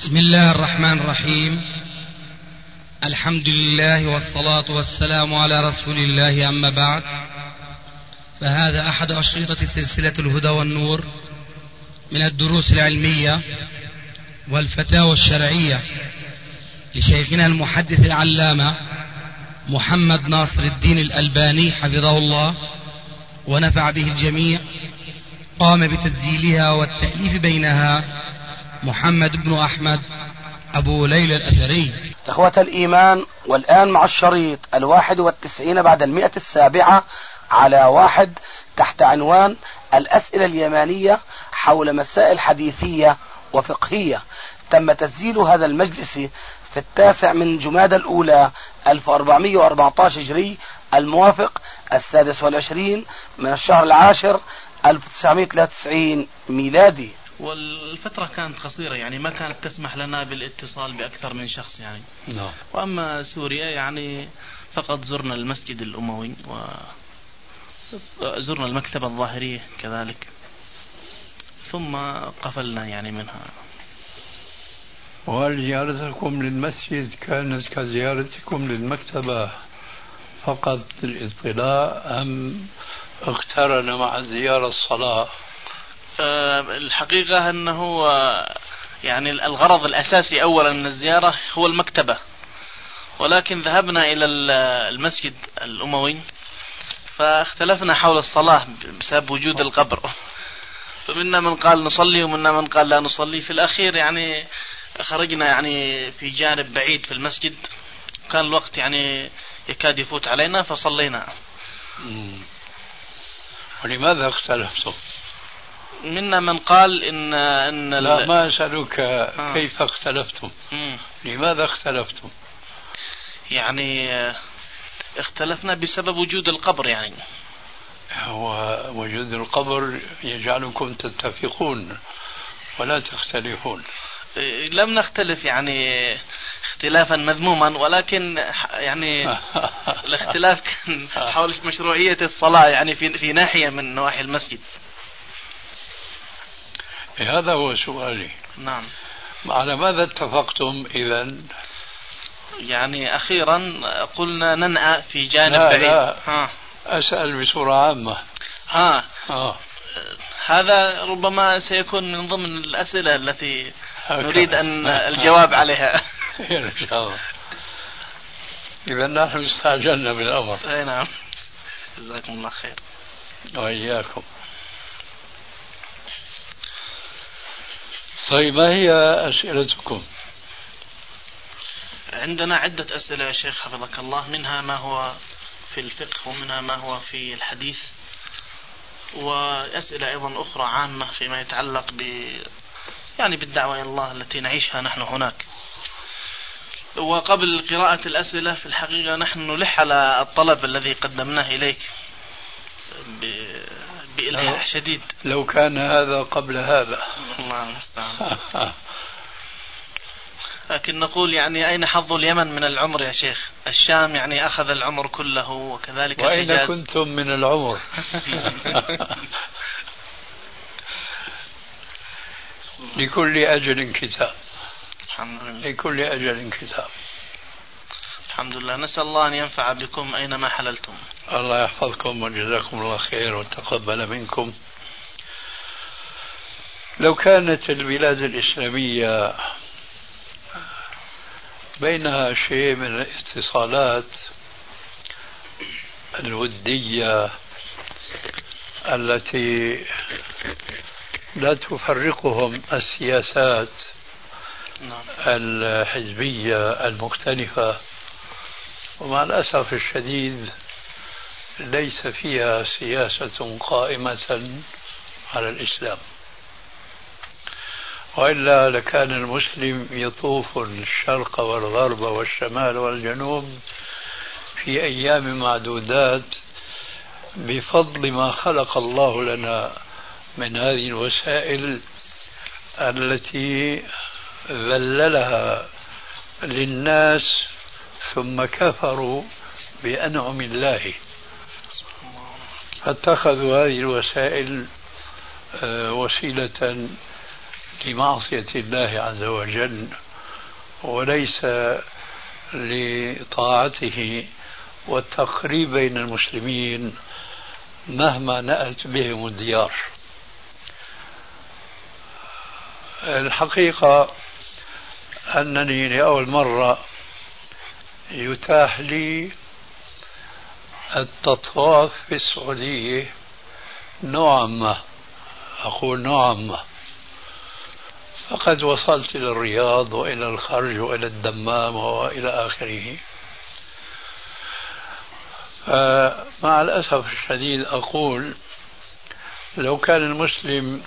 بسم الله الرحمن الرحيم. الحمد لله والصلاة والسلام على رسول الله، أما بعد، فهذا أحد أشرطة سلسلة الهدى والنور من الدروس العلمية والفتاوى الشرعية لشيخنا المحدث العلامة محمد ناصر الدين الألباني حفظه الله ونفع به الجميع. قام بتسجيلها والتأليف بينها محمد بن أحمد أبو ليلى الأثري. إخوة الإيمان، والآن مع الشريط 91 بعد 107 على 1 تحت عنوان الأسئلة اليمانية حول مسائل حديثية وفقهية. تم تسجيل هذا المجلس في 9 من جمادى الأولى 1414 هجري، الموافق 26 من الشهر العاشر 1993 ميلادي. والفترة كانت قصيرة، يعني ما كانت تسمح لنا بالاتصال بأكثر من شخص يعني. وأما سوريا يعني فقط زرنا المسجد الأموي وزرنا المكتبة الظاهرية كذلك، ثم قفلنا يعني منها. وهل زيارتكم للمسجد كانت كزيارتكم للمكتبة فقط للاطلاع أم اقترن مع الزيارة الصلاة؟ الحقيقة أنه يعني الغرض الأساسي أولا من الزيارة هو المكتبة، ولكن ذهبنا إلى المسجد الأموي فاختلفنا حول الصلاة بسبب وجود القبر، فمنا من قال نصلي ومنا من قال لا نصلي. في الأخير يعني خرجنا يعني في جانب بعيد في المسجد، كان الوقت يعني يكاد يفوت علينا فصلينا. ولماذا اختلفتم؟ منا من قال إن لا، ما أسألك كيف اختلفتم، لماذا اختلفتم؟ يعني اختلفنا بسبب وجود القبر. يعني ووجود القبر يجعلكم تتفقون ولا تختلفون. لم نختلف يعني اختلافا مذموما، ولكن يعني الاختلاف كان حول مشروعية الصلاة يعني في ناحية من نواحي المسجد. هذا هو سؤالي. نعم. على ماذا اتفقتم إذن؟ يعني أخيرا قلنا ننأى في جانب بعيد. لا. أسأل بصورة عامة. هذا ربما سيكون من ضمن الأسئلة التي نريد أن الجواب عليها. إن شاء الله. إذا نحن استعجلنا بالأمر. أي نعم. جزاكم الله خير. وإياكم. طيب، ما هي أسئلتكم؟ عندنا عدة أسئلة يا شيخ حفظك الله، منها ما هو في الفقه ومنها ما هو في الحديث، وأسئلة أيضا أخرى عامة فيما يتعلق يعني بالدعوة إلى الله التي نعيشها نحن هناك. وقبل قراءة الأسئلة في الحقيقة نحن نلح على الطلب الذي قدمناه إليك بإلحاح شديد. لو كان هذا قبل هذا. الله المستعان. لكن نقول يعني أين حظ اليمن من العمر يا شيخ؟ الشام يعني أخذ العمر كله، وكذلك وأين الحجاز. كنتم من العمر؟ لكل أجل كتاب. الحمد لله. لكل أجل كتاب. الحمد لله. نسأل الله أن ينفع بكم أينما حللتم. الله يحفظكم وجزاكم الله خير وتقبل منكم. لو كانت البلاد الإسلامية بينها شيء من الاتصالات الودية التي لا تفرقهم السياسات الحزبية المختلفة، ومع الأسف الشديد ليس فيها سياسة قائمة على الإسلام، وإلا لكان المسلم يطوف الشرق والغرب والشمال والجنوب في أيام معدودات بفضل ما خلق الله لنا من هذه الوسائل التي ذللها للناس ثم كفروا بأنعم الله، فاتخذوا هذه الوسائل وسيلة لمعصية الله عز وجل وليس لطاعته والتقريب بين المسلمين مهما نأت بهم الديار. الحقيقة أنني لأول مرة يتاح لي التطواف في السعودية نوعا ما، أقول نوعا ما، فقد وصلت إلى الرياض وإلى الخرج وإلى الدمام وإلى آخره. مع الأسف الشديد أقول لو كان المسلم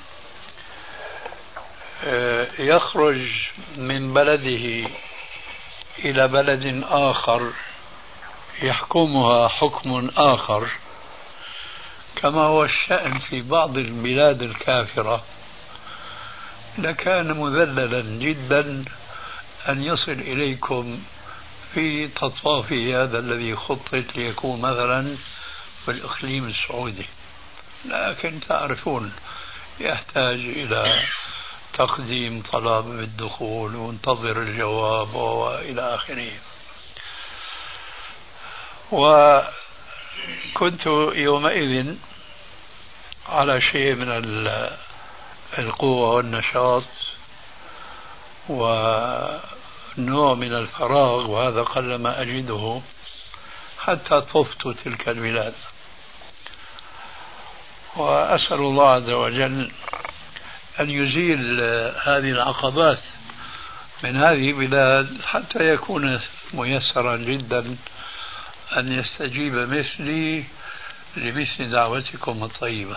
يخرج من بلده إلى بلد آخر يحكمها حكم آخر كما هو الشأن في بعض البلاد الكافرة، لكان مذللا جدا أن يصل إليكم في تطوافه هذا الذي خطط ليكون مثلا في الإقليم السعودي. لكن تعرفون يحتاج إلى تقديم طلب بالدخول وانتظر الجواب وإلى آخره. وكنت يومئذ على شيء من القوة والنشاط ونوع من الفراغ، وهذا قلما أجده حتى طفت تلك البلاد. وأسأل الله عز وجل أن يزيل هذه العقبات من هذه البلاد حتى يكون ميسرا جدا أن يستجيب مثلي لمثل دعوتكم الطيبة.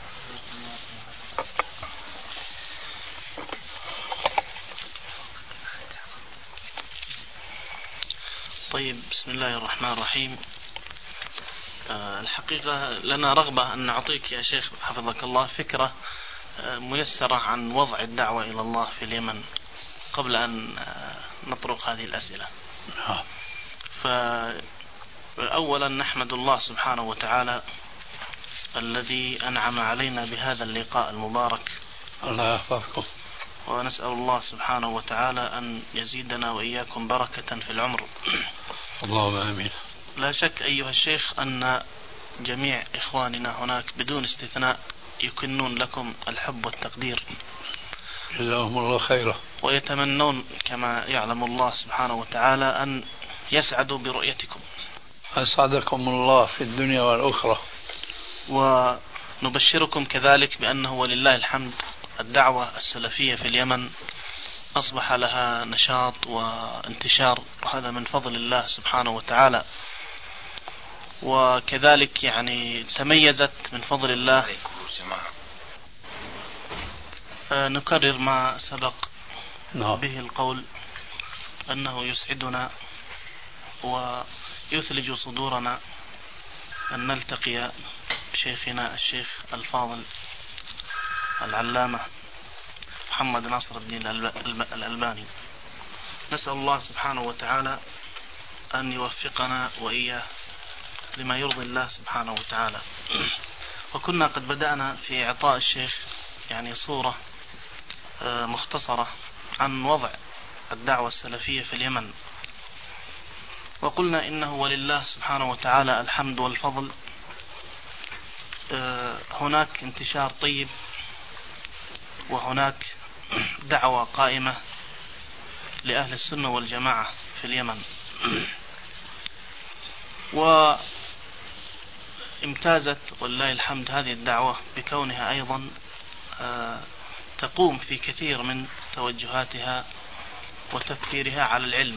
طيب، بسم الله الرحمن الرحيم. الحقيقة لنا رغبة أن نعطيك يا شيخ حفظك الله فكرة ميسرة عن وضع الدعوة إلى الله في اليمن قبل أن نطرق هذه الأسئلة. فأولا نحمد الله سبحانه وتعالى الذي أنعم علينا بهذا اللقاء المبارك، الله يحفظكم، ونسأل الله سبحانه وتعالى أن يزيدنا وإياكم بركة في العمر. اللهم آمين. لا شك أيها الشيخ أن جميع إخواننا هناك بدون استثناء يكنون لكم الحب والتقدير، جزاهم الله خيرا، ويتمنون كما يعلم الله سبحانه وتعالى أن يسعدوا برؤيتكم. أسعدكم الله في الدنيا والأخرى. ونبشركم كذلك بأنه ولله الحمد الدعوة السلفية في اليمن أصبح لها نشاط وانتشار، وهذا من فضل الله سبحانه وتعالى. وكذلك يعني تميزت من فضل الله. نكرر ما سبق به القول أنه يسعدنا ويثلج صدورنا أن نلتقي بشيخنا الشيخ الفاضل العلامة محمد ناصر الدين الألباني. نسأل الله سبحانه وتعالى أن يوفقنا وإياه لما يرضي الله سبحانه وتعالى. وكنا قد بدأنا في إعطاء الشيخ يعني صورة مختصرة عن وضع الدعوة السلفية في اليمن، وقلنا إنه ولله سبحانه وتعالى الحمد والفضل. هناك انتشار طيب، وهناك دعوة قائمة لأهل السنة والجماعة في اليمن. وامتازت ولله الحمد هذه الدعوة بكونها أيضا تقوم في كثير من توجهاتها وتفكيرها على العلم.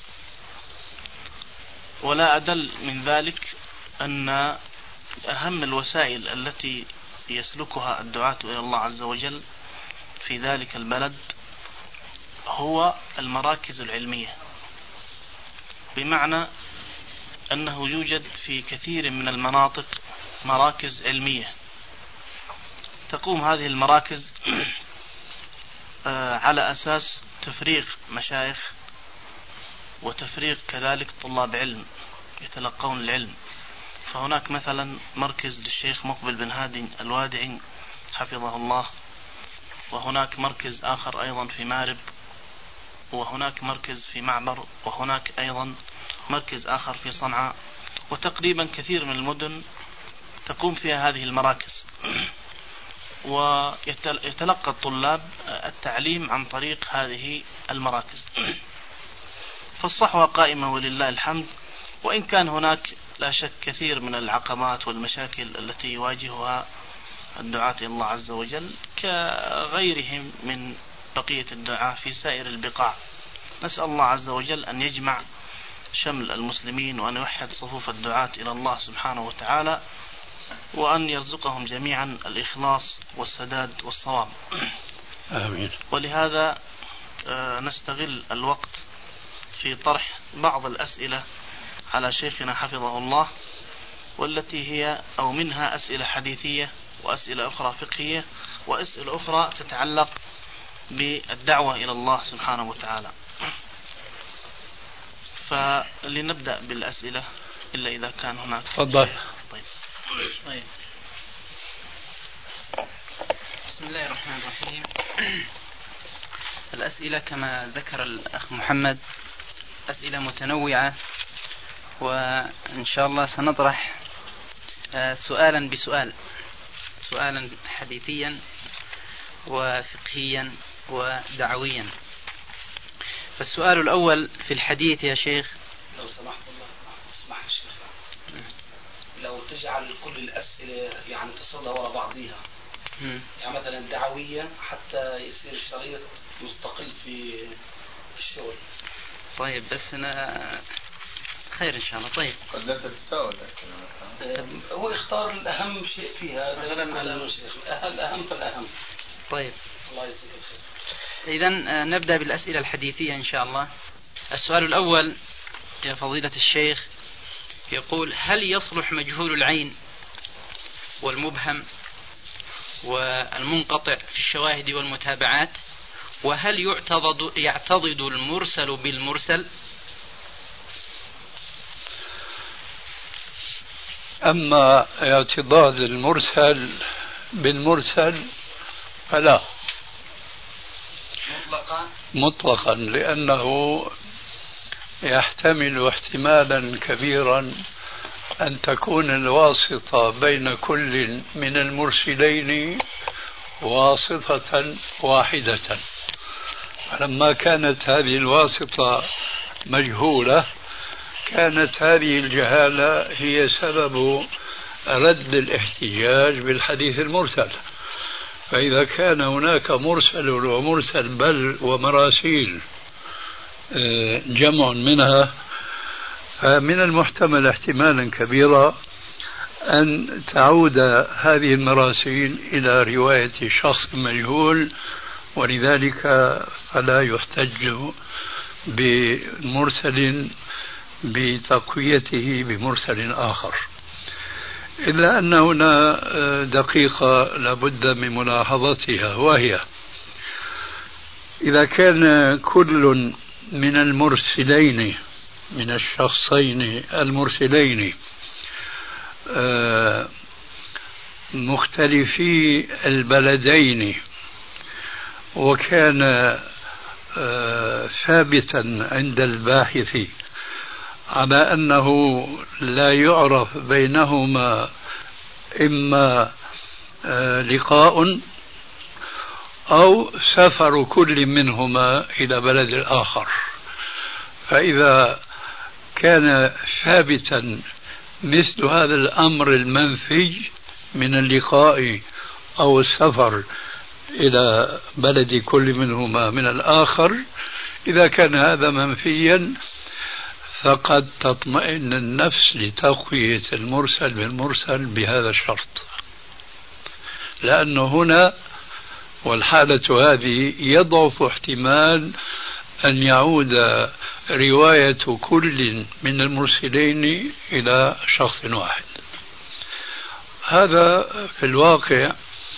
ولا أدل من ذلك أن أهم الوسائل التي يسلكها الدعاة إلى الله عز وجل في ذلك البلد هو المراكز العلمية، بمعنى أنه يوجد في كثير من المناطق مراكز علمية تقوم هذه المراكز على أساس تفريغ مشايخ وتفريغ كذلك طلاب علم يتلقون العلم. فهناك مثلا مركز للشيخ مقبل بن هادي الوادعي حفظه الله، وهناك مركز آخر أيضا في مارب، وهناك مركز في معبر، وهناك أيضا مركز آخر في صنعاء، وتقريبا كثير من المدن تقوم فيها هذه المراكز، ويتلقى الطلاب التعليم عن طريق هذه المراكز. فالصحوة قائمة ولله الحمد، وإن كان هناك لا شك كثير من العقبات والمشاكل التي يواجهها الدعاة إلى الله عز وجل كغيرهم من بقية الدعاة في سائر البقاع. نسأل الله عز وجل أن يجمع شمل المسلمين وأن يوحد صفوف الدعاة إلى الله سبحانه وتعالى، وأن يرزقهم جميعا الإخلاص والسداد والصواب. آمين. ولهذا نستغل الوقت في طرح بعض الأسئلة على شيخنا حفظه الله، والتي هي أو منها أسئلة حديثية، وأسئلة أخرى فقهية، وأسئلة أخرى تتعلق بالدعوة إلى الله سبحانه وتعالى. فلنبدأ بالأسئلة إلا إذا كان هناك. تفضل. طيب. بسم الله الرحمن الرحيم. الأسئلة كما ذكر الأخ محمد أسئلة متنوعة، وإن شاء الله سنطرح سؤالا بسؤال، سؤالا حديثيا وفقهيا ودعويا. فالسؤال الأول في الحديث يا شيخ، لو سمحت الله، اسمح الشيخ، لو تجعل كل الأسئلة يعني تصلها وراء بعضها، يعني مثلا دعويا حتى يصير الشريط مستقل في الشغل. طيب بس أنا خير إن شاء الله. طيب قد لا تتساوى، هو يختار الأهم شيء فيها، مثلا الأهم فالأهم. طيب الله يجزيك الخير. إذن نبدأ بالأسئلة الحديثية إن شاء الله. السؤال الأول يا فضيلة الشيخ يقول: هل يصلح مجهول العين والمبهم والمنقطع في الشواهد والمتابعات؟ وهل يعتضد المرسل بالمرسل؟ أما اعتضاد المرسل بالمرسل فلا مطلقا، لأنه يحتمل احتمالا كبيرا أن تكون الواسطة بين كل من المرسلين واسطة واحدة. فلما كانت هذه الواسطة مجهولة كانت هذه الجهالة هي سبب رد الاحتجاج بالحديث المرسل. فإذا كان هناك مرسل ومرسل بل ومراسيل جمع منها، فمن المحتمل احتمالا كبيرا أن تعود هذه المراسيل إلى رواية شخص مجهول، ولذلك فلا يحتج بمرسل بتقويته بمرسل آخر. إلا أن هنا دقيقة لابد من ملاحظتها، وهي إذا كان كل من المرسلين من الشخصين المرسلين مختلفي البلدين، وكان ثابتا عند الباحث على أنه لا يعرف بينهما إما لقاء أو سفر كل منهما إلى بلد الآخر، فإذا كان ثابتا مثل هذا الأمر المنفي من اللقاء أو السفر إلى بلد كل منهما من الآخر، إذا كان هذا منفيا فقد تطمئن النفس لتقوية المرسل بالمرسل بهذا الشرط، لأنه هنا والحالة هذه يضعف احتمال أن يعود رواية كل من المرسلين إلى شخص واحد. هذا في الواقع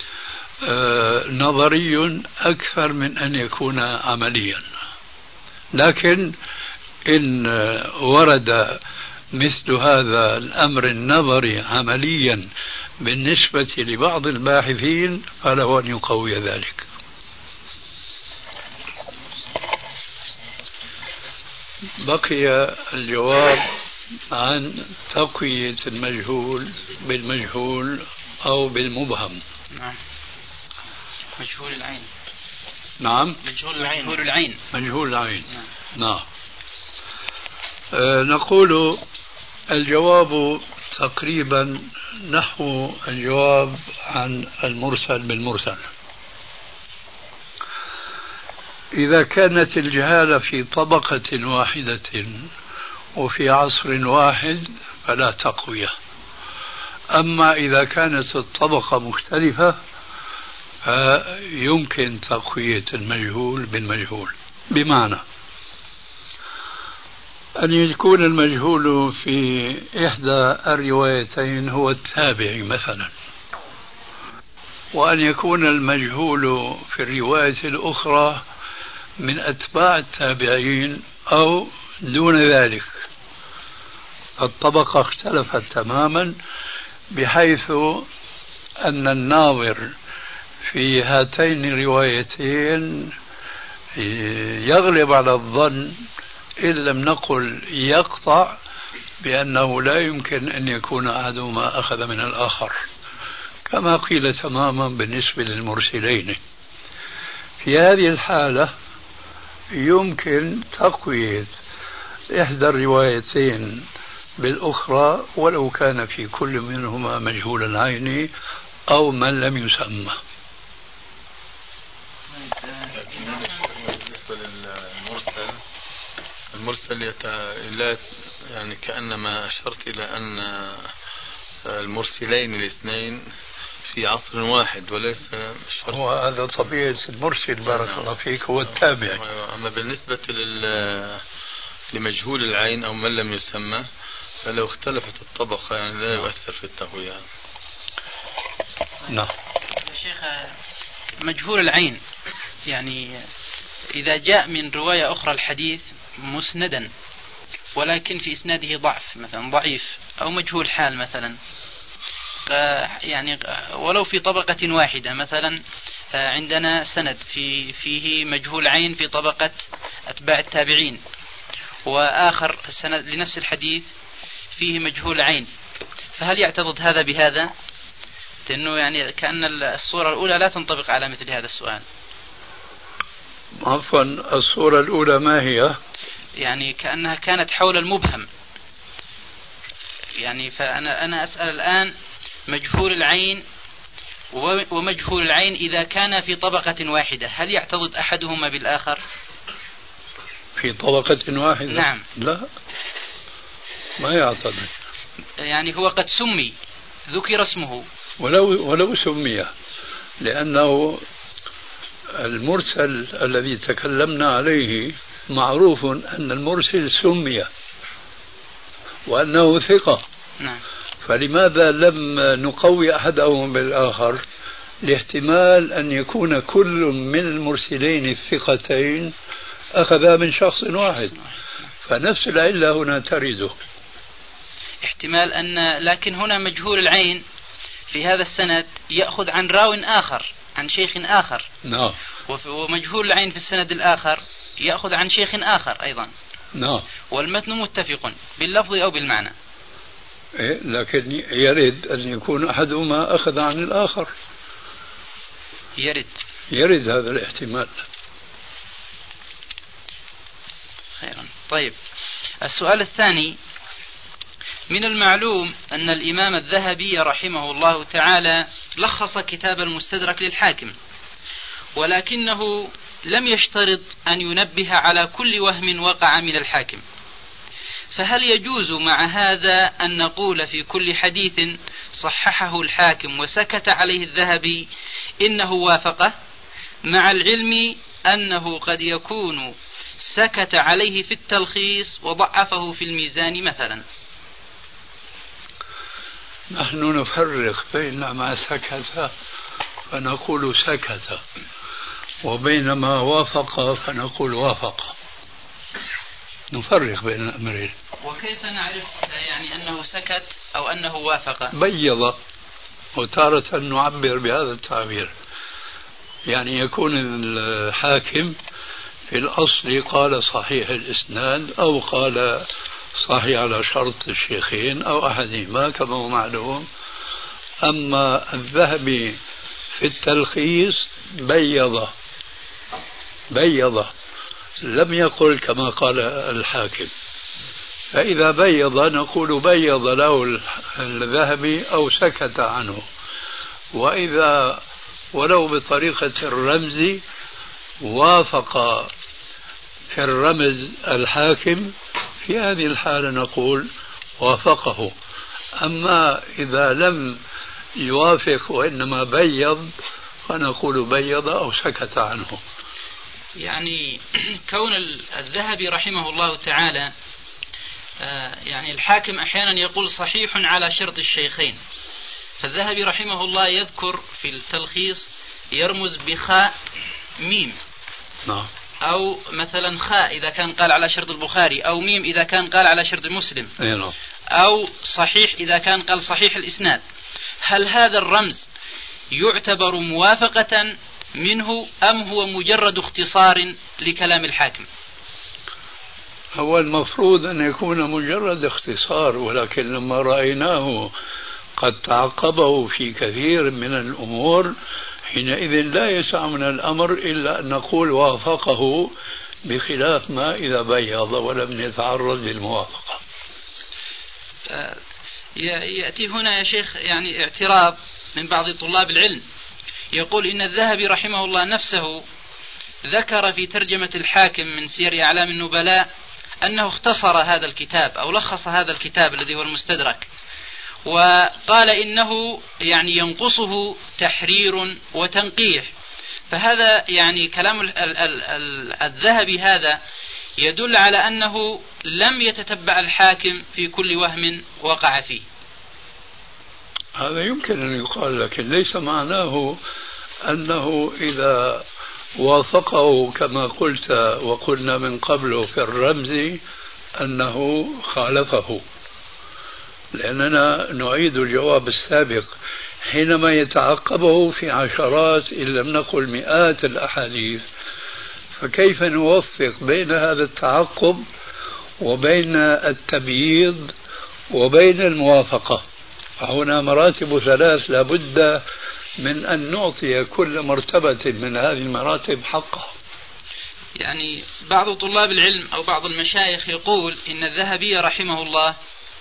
نظري أكثر من أن يكون عمليا، لكن إن ورد مثل هذا الأمر النظري عمليا بالنسبة لبعض الباحثين فله أن يقوي ذلك. بقي الجواب عن تقوية المجهول بالمجهول أو بالمبهم. نعم. مجهول العين. نعم. مجهول العين. مجهول العين. مجهول العين. نعم. نقول الجواب تقريبا نحو الجواب عن المرسل بالمرسل. إذا كانت الجهالة في طبقة واحدة وفي عصر واحد فلا تقوية. أما إذا كانت الطبقة مختلفة فيمكن تقوية المجهول بالمجهول، بمعنى أن يكون المجهول في إحدى الروايتين هو التابعي مثلا، وأن يكون المجهول في الرواية الأخرى من أتباع التابعين أو دون ذلك. الطبقة اختلفت تماما بحيث أن الناظر في هاتين الروايتين يغلب على الظن إن لم نقل يقطع بأنه لا يمكن أن يكون أحدهما أخذ من الآخر، كما قيل تماما بالنسبة للمرسلين. في هذه الحالة يمكن تقوية إحدى الروايتين بالأخرى ولو كان في كل منهما مجهول العين أو من لم يسمى. بالنسبة للمرسل لا يعني كأنما أشرت إلى أن المرسلين الاثنين في عصر واحد وليس شرط. هو هذا طبيعة المرسل بارك الله فيك، هو التابع. أما بالنسبة لمجهول العين أو من لم يسمى فلو اختلفت الطبقة يعني لا يؤثر في التهوية. نعم. شيخ مجهول العين يعني إذا جاء من رواية أخرى الحديث مسندا ولكن في إسناده ضعف مثلا ضعيف أو مجهول حال مثلا، يعني ولو في طبقة واحدة مثلا عندنا سند فيه مجهول عين في طبقة أتباع التابعين، وآخر سند لنفس الحديث فيه مجهول عين، فهل يعتضد هذا بهذا؟ لأنه يعني كأن الصورة الأولى لا تنطبق على مثل هذا السؤال. عفوا، الصورة الأولى ما هي؟ يعني كأنها كانت حول المبهم، يعني فأنا أسأل الآن مجهول العين ومجهول العين إذا كان في طبقة واحدة هل يعتضد أحدهما بالآخر؟ في طبقة واحدة؟ نعم. لا، ما يعتضد. يعني هو قد سمي، ذكر اسمه ولو سمي، لأنه المرسل الذي تكلمنا عليه معروف أن المرسل سمي وأنه ثقة. نعم. فلماذا لم نقوي أحدهم بالآخر؟ لاحتمال أن يكون كل من المرسلين الثقتين أخذا من شخص واحد، فنفس العلة هنا ترد. احتمال أن، لكن هنا مجهول العين في هذا السند يأخذ عن راو آخر عن شيخ آخر. نعم. ومجهول العين في السند الآخر يأخذ عن شيخ آخر أيضا. نعم. والمتن متفق باللفظ أو بالمعنى. إيه، لكن يرد أن يكون أحدهما أخذ عن الآخر. يرد هذا الاحتمال. خيرا. طيب، السؤال الثاني: من المعلوم أن الإمام الذهبي رحمه الله تعالى لخص كتاب المستدرك للحاكم، ولكنه لم يشترط أن ينبه على كل وهم وقع من الحاكم، فهل يجوز مع هذا أن نقول في كل حديث صححه الحاكم وسكت عليه الذهبي إنه وافقه، مع العلم أنه قد يكون سكت عليه في التلخيص وضعفه في الميزان مثلا؟ نحن نفرق بين ما سكت فنقول سكت وبين ما وافق فنقول وافق، نفرق بين الأمرين. وكيف نعرف يعني أنه سكت أو أنه وافق؟ بيض، وتارة نعبر بهذا التعبير، يعني يكون الحاكم في الأصل قال صحيح الإسناد أو قال صحيح على شرط الشيخين أو أحدهما كما هو معلوم. أما الذهبي في التلخيص بيض لم يقل كما قال الحاكم. فإذا بيض نقول بيض له الذهبي أو سكت عنه، وإذا ولو بطريقة الرمز وافق في الرمز الحاكم في هذه الحالة نقول وافقه. أما إذا لم يوافق وإنما بيض فنقول بيض أو سكت عنه. يعني كون الذهبي رحمه الله تعالى يعني الحاكم أحيانا يقول صحيح على شرط الشيخين، فالذهبي رحمه الله يذكر في التلخيص يرمز بخاء ميم، أو مثلا خاء إذا كان قال على شرط البخاري، أو ميم إذا كان قال على شرط مسلم، أو صحيح إذا كان قال صحيح الإسناد. هل هذا الرمز يعتبر موافقة منه أم هو مجرد اختصار لكلام الحاكم؟ هو المفروض أن يكون مجرد اختصار، ولكن لما رأيناه قد تعقبه في كثير من الأمور حينئذ لا يسع من الأمر إلا أن نقول وافقه، بخلاف ما إذا بيض ولم يتعرض للموافقة. يأتي هنا يا شيخ يعني اعتراض من بعض طلاب العلم، يقول إن الذهبي رحمه الله نفسه ذكر في ترجمة الحاكم من سير أعلام النبلاء أنه اختصر هذا الكتاب أو لخص هذا الكتاب الذي هو المستدرك، وقال إنه يعني ينقصه تحرير وتنقيح. فهذا يعني كلام الذهبي هذا يدل على أنه لم يتتبع الحاكم في كل وهم وقع فيه. هذا يمكن أن يقال، لكن ليس معناه أنه إذا وافقه كما قلت وقلنا من قبل في الرمز أنه خالفه، لأننا نعيد الجواب السابق. حينما يتعقبه في عشرات إن لم نقل مئات الأحاديث، فكيف نوفق بين هذا التعقب وبين التبييض وبين الموافقة؟ فهنا مراتب ثلاث لابد من أن نعطي كل مرتبة من هذه المراتب حقها. يعني بعض طلاب العلم أو بعض المشايخ يقول إن الذهبي رحمه الله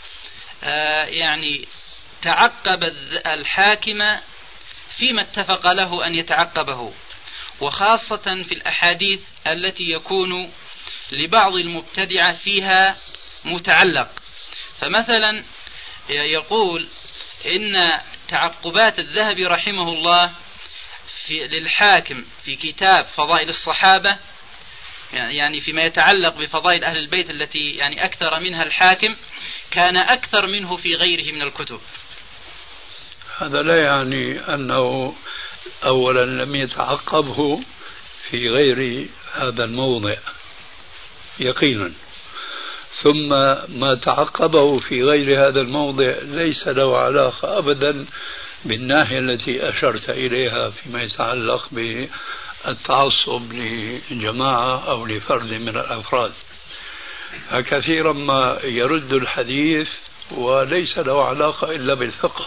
يعني تعقب الحاكم فيما اتفق له أن يتعقبه، وخاصة في الأحاديث التي يكون لبعض المبتدعة فيها متعلق. فمثلا يقول إن تعقبات الذهبي رحمه الله للحاكم في كتاب فضائل الصحابة، يعني فيما يتعلق بفضائل أهل البيت التي يعني أكثر منها الحاكم، كان أكثر منه في غيره من الكتب. هذا لا يعني أنه أولا لم يتعقبه في غير هذا الموضع يقينا، ثم ما تعقبه في غير هذا الموضع ليس له علاقة أبدا بالناحية التي أشرت إليها فيما يتعلق بالتعصب لجماعة أو لفرد من الأفراد. فكثيرا ما يرد الحديث وليس له علاقة إلا بالفقه.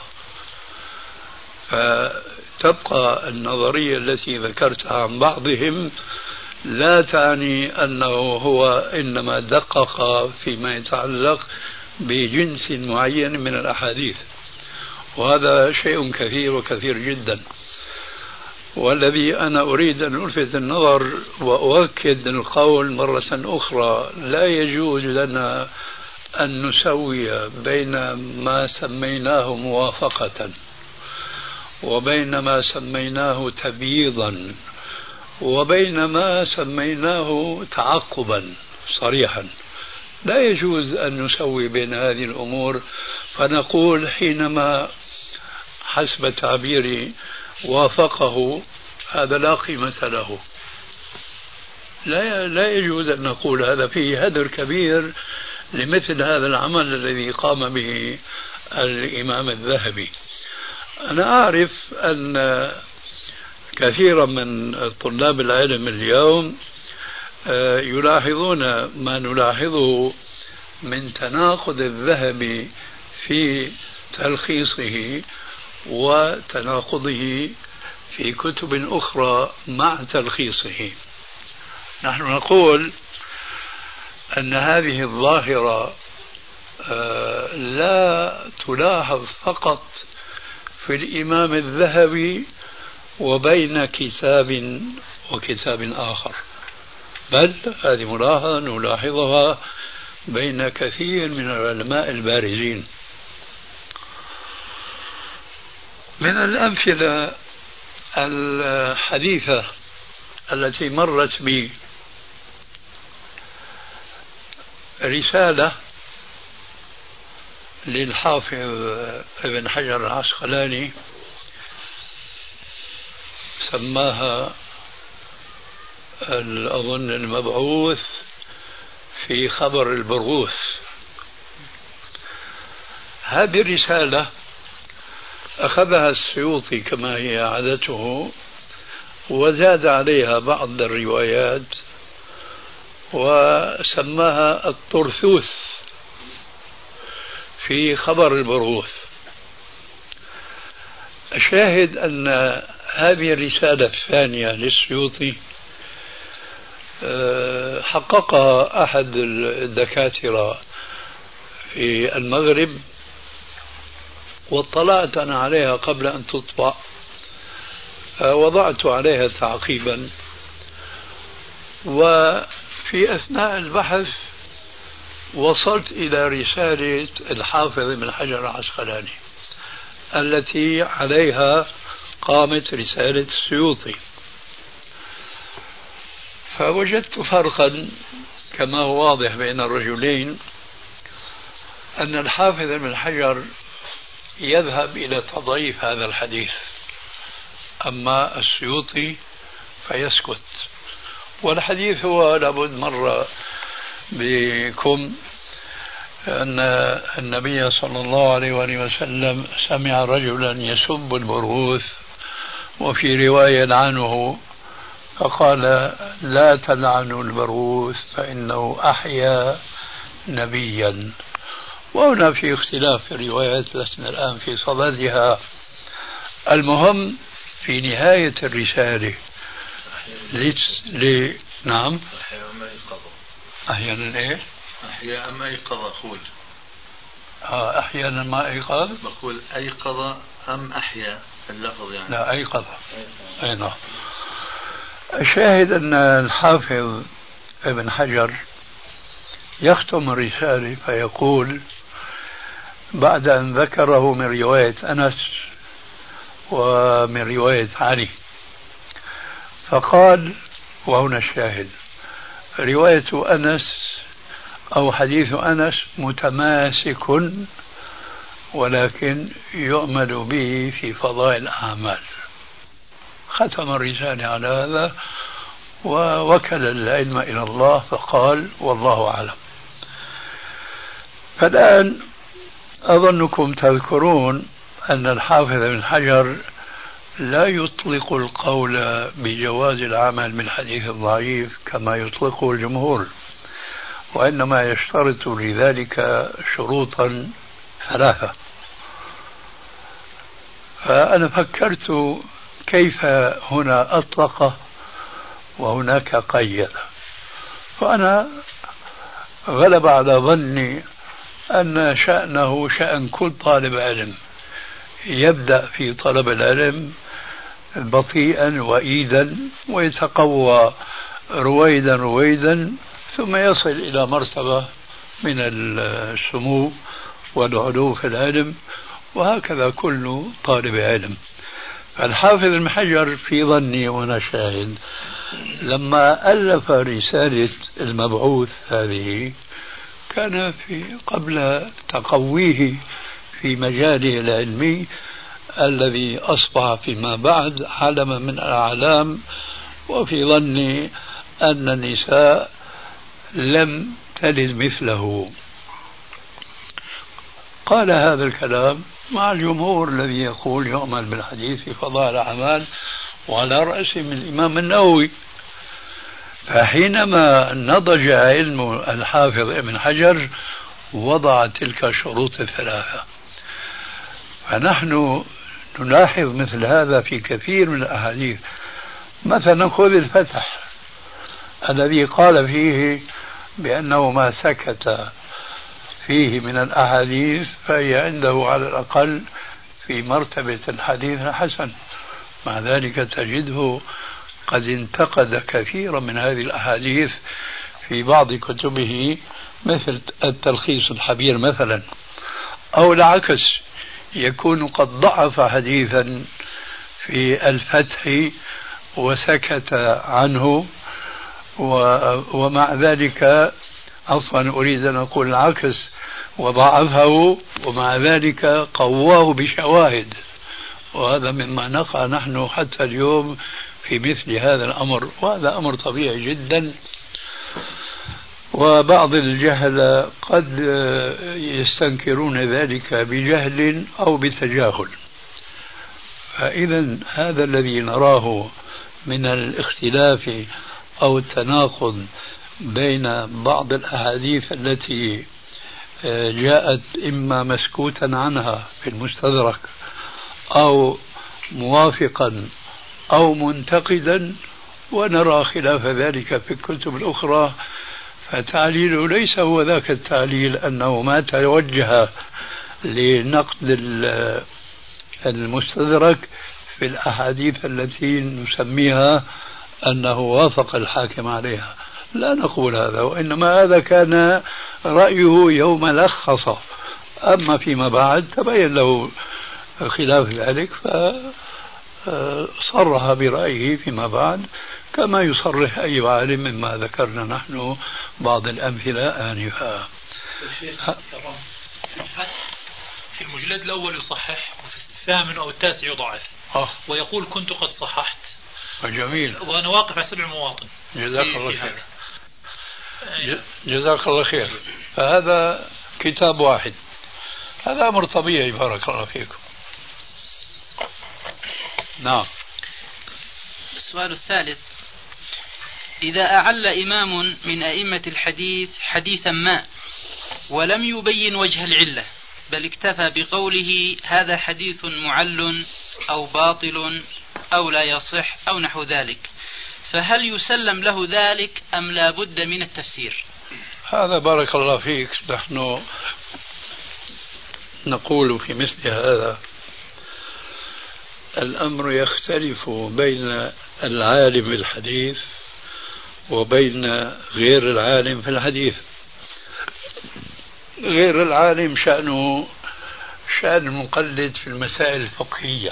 فتبقى النظرية التي ذكرتها عن بعضهم لا تعني أنه هو إنما دقق فيما يتعلق بجنس معين من الأحاديث، وهذا شيء كثير وكثير جدا. والذي أنا أريد أن ألفت النظر وأؤكد القول مرة أخرى، لا يجوز لنا أن نسوي بين ما سميناه موافقة وبين ما سميناه تبييضا وبين ما سميناه تعقبا صريحا. لا يجوز أن نسوي بين هذه الأمور فنقول حينما حسب تعبيري وافقه هذا لا قيمة له. لا يجوز أن نقول هذا، فيه هدر كبير لمثل هذا العمل الذي قام به الإمام الذهبي. أنا أعرف أن كثيرا من طلاب العلم اليوم يلاحظون ما نلاحظه من تناقض الذهبي في تلخيصه وتناقضه في كتب أخرى مع تلخيصه. نحن نقول أن هذه الظاهرة لا تلاحظ فقط في الإمام الذهبي وبين كتاب وكتاب آخر، بل هذه ملاحظة نلاحظها بين كثير من العلماء البارزين. من الأمثلة الحديثة التي مرت بي رسالة للحافظ ابن حجر العسقلاني سماها أظن المبعوث في خبر البرغوث. هذه الرسالة أخذها السيوطي كما هي عادته وزاد عليها بعض الروايات وسماها الطرثوث في خبر البرغوث. الشاهد أن هذه الرسالة الثانية للسيوطي حققها أحد الدكاترة في المغرب، واطلعت أنا عليها قبل أن تطبع، وضعت عليها تعقيبا، وفي أثناء البحث وصلت إلى رسالة الحافظ ابن حجر العسقلاني التي عليها قامت رسالة السيوطي، فوجدت فرقا كما هو واضح بين الرجلين، أن الحافظ ابن حجر يذهب إلى تضعيف هذا الحديث، أما السيوطي فيسكت. والحديث هو لابد مر بكم أن النبي صلى الله عليه وآله وسلم سمع رجلا يسب البرغوث، وفي رواية لعنه فقال لا تلعنوا البرغوث فإنه أحيا نبيا. وهنا في اختلاف في الروايات لسنا الآن في صددها. المهم في نهاية الرسالة نعم أحيا أم أيقظة. أحيانا إيه؟ أحيا أم أيقظة أقول. أحيانا ما أيقظ؟ بقول أيقظة أم أحيا اللفظ يعني. لا أيقظة. أي نعم. الشاهد أن الحافظ ابن حجر يختم الرسالة فيقول بعد أن ذكره من رواية أنس ومن رواية علي، فقال، وهنا الشاهد، رواية أنس أو حديث أنس متماسك ولكن يؤمل به في فضائل الأعمال. ختم الرسالة على هذا ووكل العلم إلى الله فقال والله أعلم. فالآن أظنكم تذكرون أن الحافظ بن حجر لا يطلق القول بجواز العمل بالحديث الضعيف كما يطلقه الجمهور، وإنما يشترط لذلك شروطا ثلاثة. فأنا فكرت كيف هنا أطلق وهناك قيد، فأنا غلب على ظني أن شأنه شأن كل طالب علم، يبدأ في طلب العلم بطيئا وإيدا ويتقوى رويدا ثم يصل إلى مرتبة من السمو والعلو في العلم، وهكذا كل طالب علم. فالحافظ ابن حجر في ظني وأنا شاهد لما ألف رسالة المبعوث هذه كان قبل تقويه في مجاله العلمي الذي أصبح فيما بعد علما من الأعلام، وفي ظني أن النساء لم تلد مثله. قال هذا الكلام مع الجمهور الذي يقول يؤمل بالحديث في فضائل الأعمال، وعلى رأسهم الإمام النووي. فحينما نضج علم الحافظ ابن حجر وضع تلك الشروط الثلاثة. فنحن نلاحظ مثل هذا في كثير من الأحاديث. مثلا خذ الفتح الذي قال فيه بأنه ما سكت فيه من الأحاديث فهي عنده على الأقل في مرتبة الحديث الحسن. مع ذلك تجده قد انتقد كثيرا من هذه الأحاديث في بعض كتبه، مثل التلخيص الحبير مثلا. أو العكس، يكون قد ضعف حديثا في الفتح وسكت عنه، ومع ذلك أصلا أريد أن أقول العكس، وضعفه ومع ذلك قواه بشواهد. وهذا مما نقع نحن حتى اليوم في مثل هذا الأمر، وهذا أمر طبيعي جدا. وبعض الجهل قد يستنكرون ذلك بجهل أو بتجاهل. فإذا هذا الذي نراه من الاختلاف أو التناقض بين بعض الأحاديث التي جاءت إما مسكوتا عنها في المستدرك أو موافقا أو منتقدا، ونرى خلاف ذلك في الكتب الأخرى، فتعليله ليس هو ذاك التعليل أنه ما توجه لنقد المستدرك في الأحاديث التي نسميها أنه وافق الحاكم عليها. لا نقول هذا، وإنما هذا كان رأيه يوم لخص. أما فيما بعد تبين له خلاف ذلك فصرح برأيه فيما بعد، كما يصرح أي عالم مما ذكرنا نحن بعض الأمثلة آنفا. في المجلد الأول يصحح، وفي الثامن أو التاسع يضعف، ويقول كنت قد صححت. جميل. وأنا واقف على 7 مواطن. جزاك الله خير. جزاك الله خير. فهذا كتاب واحد، هذا أمر طبيعي. بارك الله فيكم. نعم. السؤال الثالث: إذا أعل إمام من أئمة الحديث حديثا ما ولم يبين وجه العلة، بل اكتفى بقوله هذا حديث معل أو باطل أو لا يصح أو نحو ذلك، فهل يسلم له ذلك أم لا بد من التفسير؟ هذا بارك الله فيك نحن نقول في مثل هذا الأمر يختلف بين العالم بالحديث وبين غير العالم في الحديث. غير العالم شأنه شأن المقلد في المسائل الفقهية،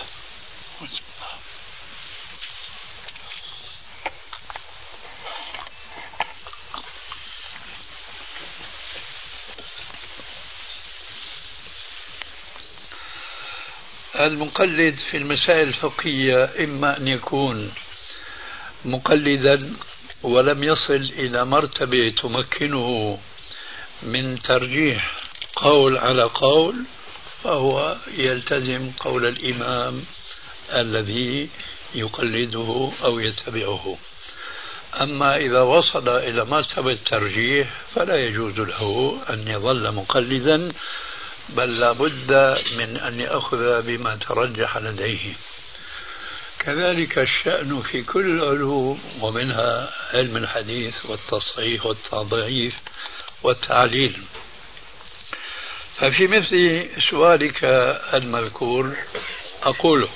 المقلد في المسائل الفقهية إما أن يكون مقلدا ولم يصل إلى مرتبة تمكنه من ترجيح قول على قول، فهو يلتزم قول الإمام الذي يقلده أو يتبعه. أما إذا وصل إلى مرتبة الترجيح فلا يجوز له أن يظل مقلدا، بل لا بد من أن يأخذ بما ترجح لديه. كذلك الشأن في كل العلوم، ومنها علم الحديث والتصحيح والتضعيف والتعليل. ففي مثل سؤالك المذكور أقول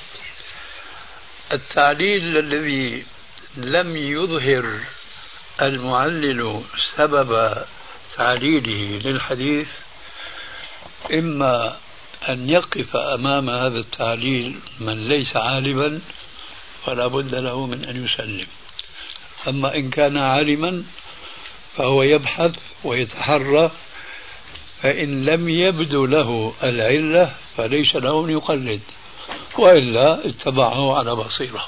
التعليل الذي لم يظهر المعلل سبب تعليله للحديث إما أن يقف أمام هذا التعليل من ليس عالما فلا بد له من أن يسلم. أما إن كان عالما فهو يبحث ويتحرى، فإن لم يبدو له العلة فليس له أن يقلد، وإلا اتبعه على بصيرة.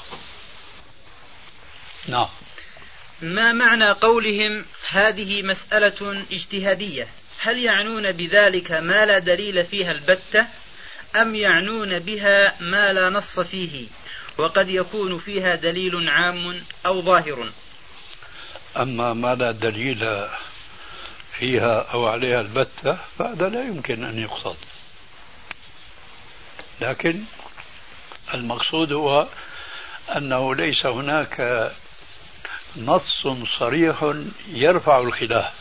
نعم. ما معنى قولهم هذه مسألة اجتهادية؟ هل يعنون بذلك ما لا دليل فيها البتة، أم يعنون بها ما لا نص فيه وقد يكون فيها دليل عام أو ظاهر؟ أما ما لا دليل فيها أو عليها البتة فهذا لا يمكن أن يقصد. لكن المقصود هو أنه ليس هناك نص صريح يرفع الخلاف،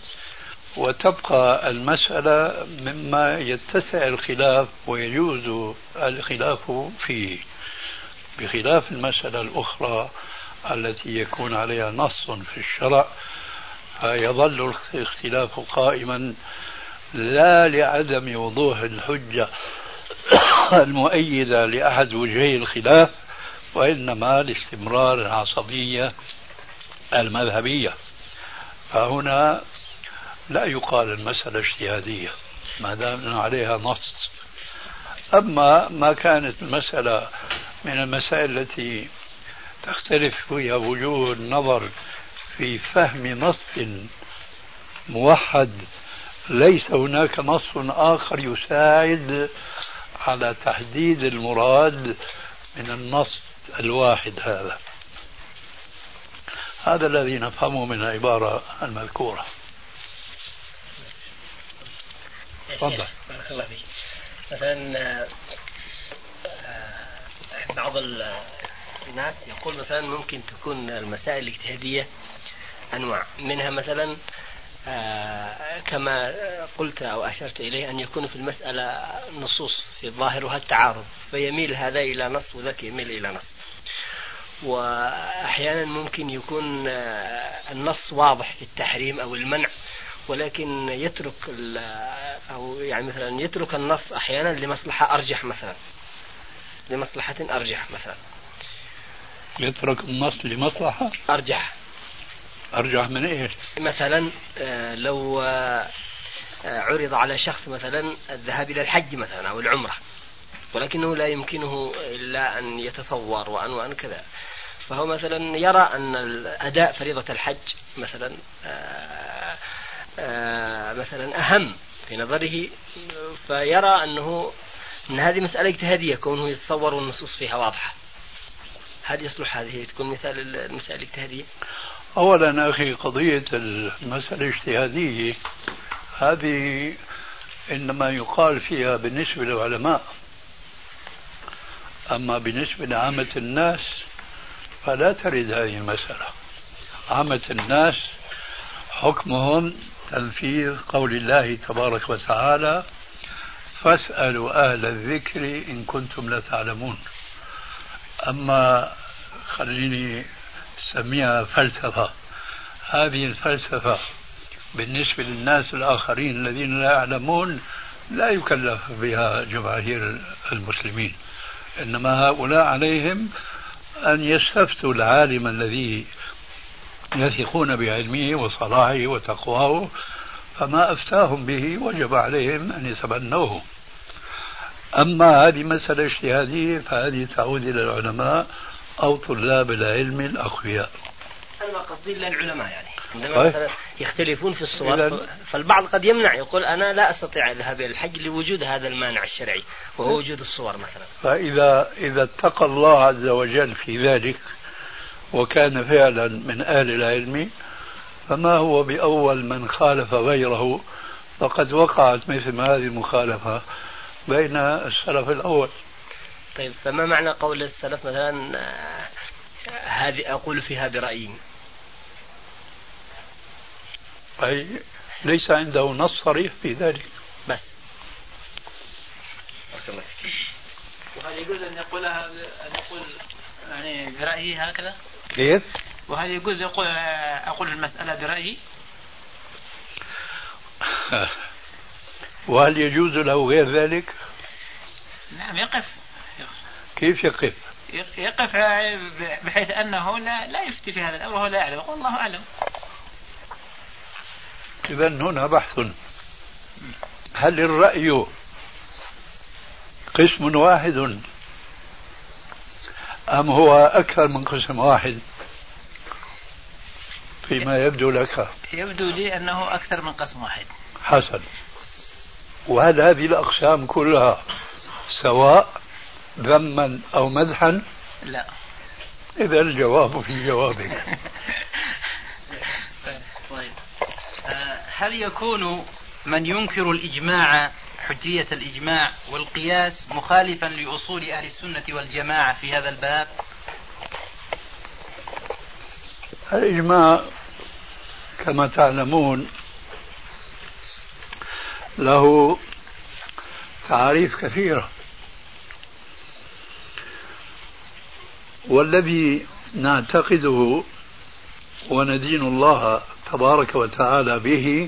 وتبقى المسألة مما يتسع الخلاف ويجوز الخلاف فيه، بخلاف المسألة الأخرى التي يكون عليها نص في الشرع فيظل الاختلاف قائما لا لعدم وضوح الحجة المؤيدة لأحد وجهي الخلاف، وإنما لاستمرار العصبية المذهبية. فهنا لا يقال المسألة اجتهادية ما دام عليها نص. أما ما كانت المسألة من المسائل التي تختلف فيها وجوه النظر في فهم نص موحد، ليس هناك نص آخر يساعد على تحديد المراد من النص الواحد هذا الذي نفهمه من العبارة المذكورة. تفضل. بارك الله فيك. مثلا بعض الناس يقول مثلا ممكن تكون المسائل الاجتهادية أنواع، منها مثلا كما قلت أو أشرت إليه أن يكون في المسألة نصوص في ظاهرها التعارض، فيميل هذا إلى نص وذاك يميل إلى نص. وأحيانا ممكن يكون النص واضح في التحريم أو المنع، ولكن يترك أو يعني مثلا يترك النص أحيانا لمصلحة أرجح، مثلا لمصلحة أرجح، مثلا يترك النص لمصلحة أرجح من إيش؟ مثلا لو عرض على شخص مثلا الذهاب إلى الحج مثلا أو العمرة، ولكنه لا يمكنه إلا أن يتصور وأن كذا، فهو مثلا يرى أن أداء فريضة الحج مثلا أهم في نظره، فيرى أن هذه مسألة اجتهادية كونه يتصور النصوص فيها واضحة. هل يصلح هذه تكون مثال المسألة الاجتهادية؟ أولا أخي، قضية المسألة الاجتهادية هذه إنما يقال فيها بالنسبة للعلماء، أما بالنسبة لعامة الناس فلا ترد هذه المسألة. عامة الناس حكمهم تنفيذ قول الله تبارك وتعالى: فاسألوا أهل الذكر إن كنتم لا تعلمون. أما خليني سميها فلسفة، هذه الفلسفة بالنسبة للناس الآخرين الذين لا يعلمون لا يكلف بها جماهير المسلمين، إنما هؤلاء عليهم أن يستفتوا العالم الذي يثقون بعلمه وصلاحه وتقواه، فما أفتاهم به وجب عليهم أن يتبنوه. أما هذه مسألة اجتهادية فهذه تعود إلى العلماء أو طلاب العلم الأقوياء. أنا قصدي للعلماء، يعني عندما مثلا يختلفون في الصور، فالبعض قد يمنع، يقول أنا لا أستطيع الذهاب إلى الحج لوجود هذا المانع الشرعي وهو وجود الصور مثلا. فإذا اتقى الله عز وجل في ذلك وكان فعلا من أهل العلم، فما هو بأول من خالف غيره، فقد وقعت مثل هذه المخالفة بين السلف الأول. طيب، فما معنى قول السلف مثلا هذه أقول فيها برأيي؟ أي ليس عنده نص صريح في ذلك بس. وهل يجوز أن يقول يعني برأيي هكذا؟ كيف؟ وهل يجوز أقول المسألة برأيي؟ وهل يجوز له غير ذلك؟ نعم، يقف. كيف يقف؟ يقف بحيث أنه لا يفتي في هذا الأمر وهو لا يعلم، والله أعلم. إذن هنا بحث: هل الرأي قسم واحد أم هو أكثر من قسم واحد؟ فيما يبدو لك. يبدو لي أنه أكثر من قسم واحد. حسن. وهل هذه الأقسام كلها سواء ذما أو مدحا؟ لا. إذا الجواب في جوابك. هل يكون من ينكر الإجماع حجية الإجماع والقياس مخالفا لأصول أهل السنة والجماعة في هذا الباب؟ الإجماع كما تعلمون له تعاريف كثيرة، والذي نعتقده وندين الله تبارك وتعالى به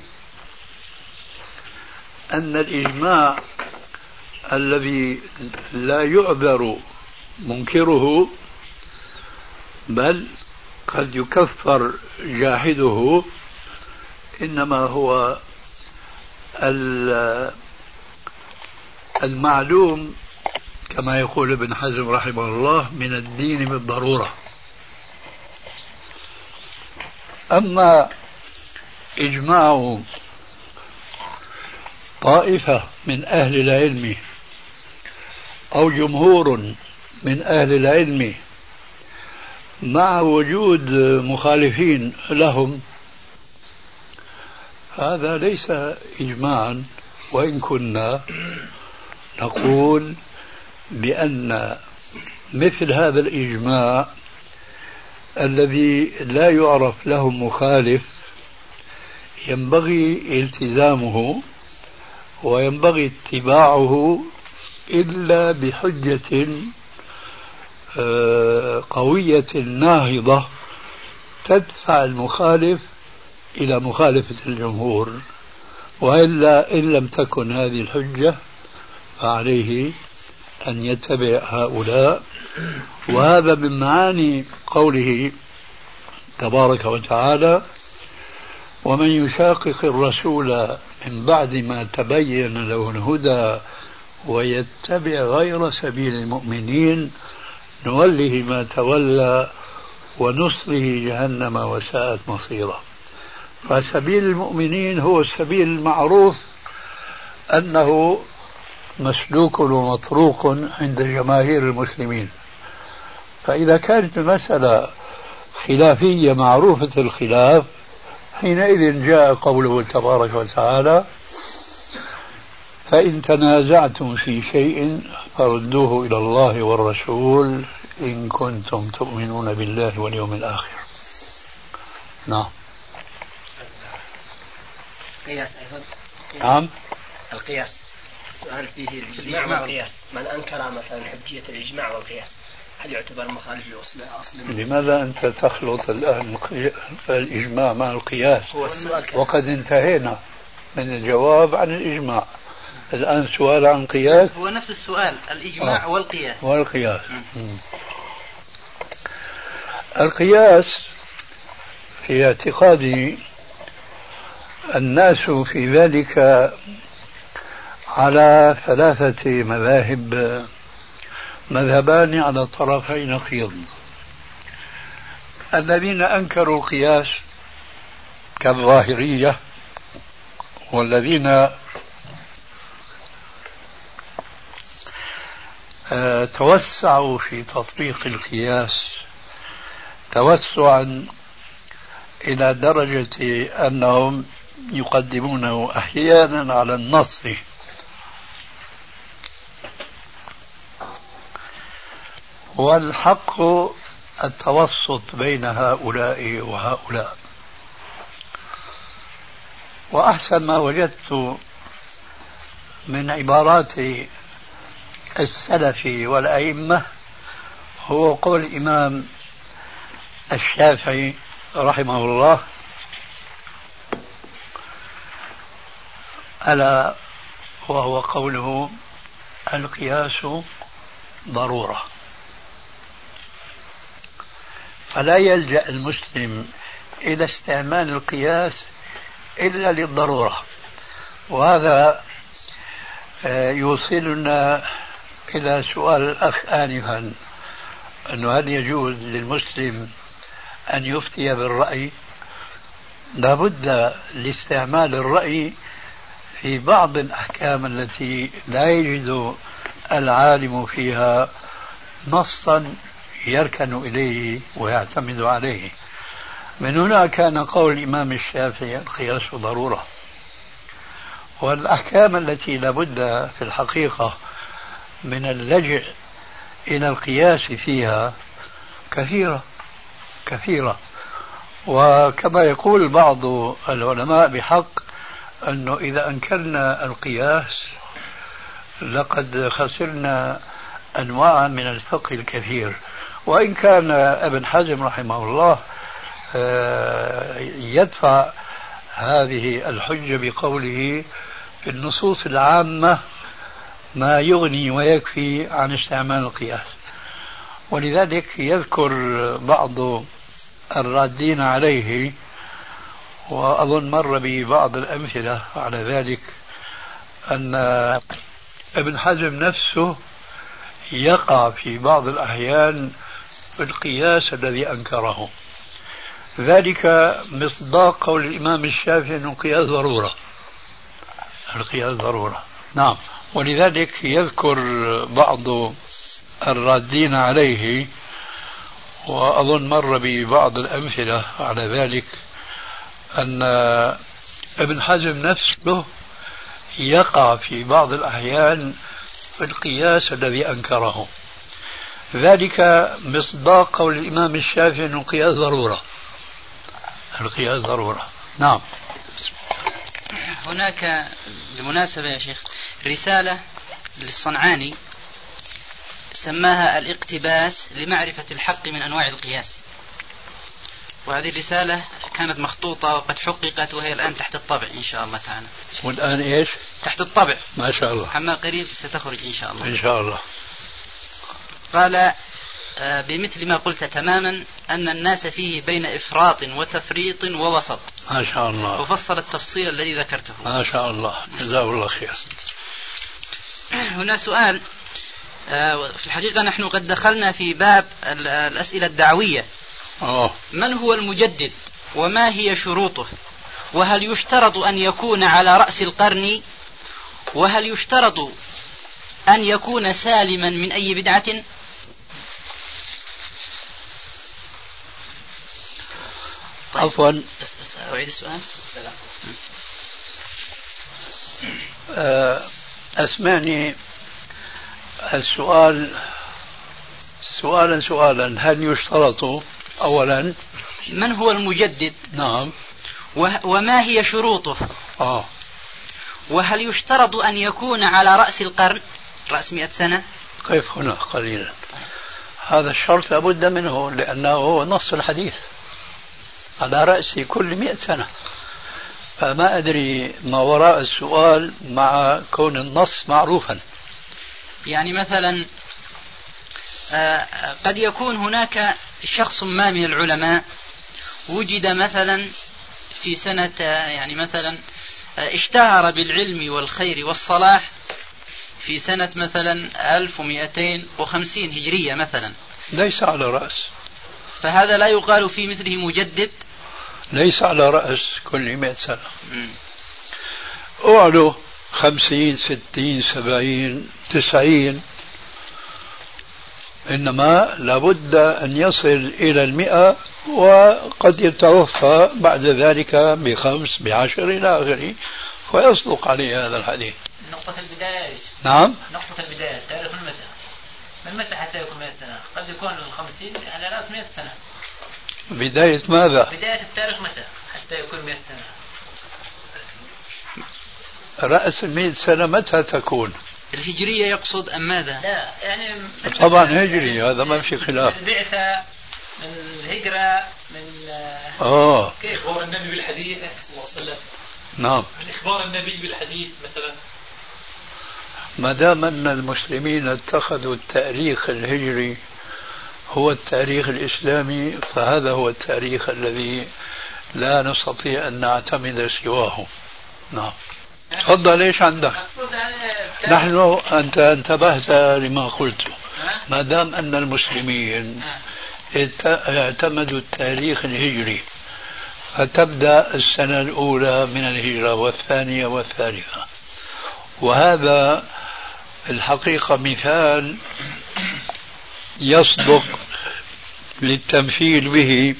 أن الإجماع الذي لا يعذر منكره بل قد يكفر جاحده إنما هو المعلوم كما يقول ابن حزم رحمه الله من الدين بالضرورة. أما إجماع طائفة من أهل العلم أو جمهور من أهل العلم مع وجود مخالفين لهم، هذا ليس إجماعا، وإن كنا نقول بأن مثل هذا الإجماع الذي لا يعرف له مخالف ينبغي التزامه وينبغي اتباعه إلا بحجة قوية ناهضة تدفع المخالف إلى مخالفة الجمهور، وإلا إن لم تكن هذه الحجة فعليه أن يتبع هؤلاء. وهذا من معاني قوله تبارك وتعالى: ومن يشاقق الرسول من بعد ما تبين له الهدى ويتبع غير سبيل المؤمنين نوله ما تولى ونصله جهنم وساءت مصيرا. فسبيل المؤمنين هو السبيل المعروف أنه مسلوك ومطروق عند جماهير المسلمين. فإذا كانت المسألة خلافية معروفة الخلاف، حينئذ جاء قوله تبارك وتعالى: فإن تنازعتم في شيء فردوه إلى الله والرسول إن كنتم تؤمنون بالله واليوم الآخر. نعم. القياس أيضا. نعم. القياس السؤال فيه الإجماع والقياس. من أنكر مثلا حجية الإجماع والقياس هل يعتبر مخالف لأصل؟ لماذا أنت تخلط الآن الإجماع مع القياس؟ هو السؤال وقد انتهينا من الجواب عن الإجماع، الآن سؤال عن قياس. هو نفس السؤال، الإجماع والقياس. القياس في اعتقادي الناس في ذلك على ثلاثة مذاهب، مذهبان على طرفي نقيض. الذين أنكروا القياس كالظاهرية، والذين توسعوا في تطبيق القياس توسعا إلى درجة أنهم يقدمونه أحيانا على النص. والحق التوسط بين هؤلاء وهؤلاء. وأحسن ما وجدت من عبارات السلف والأئمة هو قول الإمام الشافعي رحمه الله: ألا وهو قوله: القياس ضرورة. فلا يلجأ المسلم إلى استعمال القياس إلا للضرورة. وهذا يوصلنا إلى سؤال الأخ آنفا، أنه هل يجوز للمسلم أن يفتي بالرأي؟ لابد لاستعمال الرأي في بعض الأحكام التي لا يجد العالم فيها نصا يركن إليه ويعتمد عليه. من هنا كان قول الإمام الشافعي: القياس ضرورة. والأحكام التي لابد في الحقيقة من اللجئ إلى القياس فيها كثيرة كثيرة. وكما يقول بعض العلماء بحق أنه إذا أنكرنا القياس لقد خسرنا أنواعا من الفقه الكثير. وإن كان ابن حزم رحمه الله يدفع هذه الحجة بقوله في النصوص العامة ما يغني ويكفي عن استعمال القياس، ولذلك يذكر بعض الرادين عليه، وأظن مر ببعض الأمثلة على ذلك، أن ابن حزم نفسه يقع في بعض الأحيان في القياس الذي أنكره، ذلك مصداق قول الإمام الشافعي أنه القياس ضرورة، القياس ضرورة. نعم. ولذلك يذكر بعض الرادين عليه، وأظن مر ببعض الأمثلة على ذلك، أن ابن حزم نفسه يقع في بعض الأحيان في القياس الذي أنكره، ذلك مصداق قول الإمام الشافعي أنه القياس ضرورة، القياس ضرورة. نعم. هناك بالمناسبة يا شيخ رسالة للصنعاني سماها الاقتباس لمعرفة الحق من أنواع القياس، وهذه الرسالة كانت مخطوطة وقد حققت وهي الآن تحت الطبع إن شاء الله تعالى. والآن إيش؟ تحت الطبع ما شاء الله، عما قريب ستخرج إن شاء الله. إن شاء الله. قال بمثل ما قلت تماما أن الناس فيه بين إفراط وتفريط ووسط. ما شاء الله. وفصل التفصيل الذي ذكرته. ما شاء الله، جزاه الله خير. هنا سؤال، في الحقيقة نحن قد دخلنا في باب الأسئلة الدعوية. من هو المجدد وما هي شروطه، وهل يشترط أن يكون على رأس القرن، وهل يشترط أن يكون سالما من أي بدعة؟ طيب. عفوا أعيد السؤال. أسمعني السؤال سؤالا. هل يشترط أولا من هو المجدد؟ نعم. وما هي شروطه؟ وهل يشترط أن يكون على رأس القرن، رأس 100 سنة؟ قف هنا قليلا. هذا الشرط لابد منه، لأنه هو نص الحديث على رأس كل 100 سنة. فما أدري ما وراء السؤال مع كون النص معروفا. يعني مثلا قد يكون هناك شخص ما من العلماء وجد مثلا في سنة، يعني مثلا اشتهر بالعلم والخير والصلاح في سنة مثلا 1250 هجرية مثلا، ليس على رأس، فهذا لا يقال في مثله مجدد؟ ليس على رأس كل 100 سنة. أعلو 50 60 70 90، إنما لابد أن يصل إلى 100، وقد يتوفى بعد ذلك ب5 ب10 إلى آخره، فيصدق عليه هذا الحديث. نقطة البداية. نعم. نقطة البداية التاريخ من متى حتى يكون 100 سنة؟ قد يكون 50 على رأس 100 سنة. بداية ماذا؟ بداية التاريخ متى حتى يكون 100 سنة؟ رأس 100 سنة متى تكون؟ الهجرية يقصد أم ماذا؟ لا يعني طبعا هجري، هذا ما في خلاف. البعثة، من الهجرة، من كيف إخبار النبي بالحديث صلى الله عليه وسلم. نعم. من إخبار النبي بالحديث مثلا. ما دام أن المسلمين اتخذوا التاريخ الهجري هو التاريخ الإسلامي، فهذا هو التاريخ الذي لا نستطيع أن نعتمد سواه. نعم. تفضل. ايش عندك؟ نحن أنت انتبهت لما قلت. ما دام أن المسلمين اعتمدوا التاريخ الهجري، فتبدأ السنة الأولى من الهجرة والثانية والثالثة، وهذا الحقيقة مثال يصدق للتمثيل به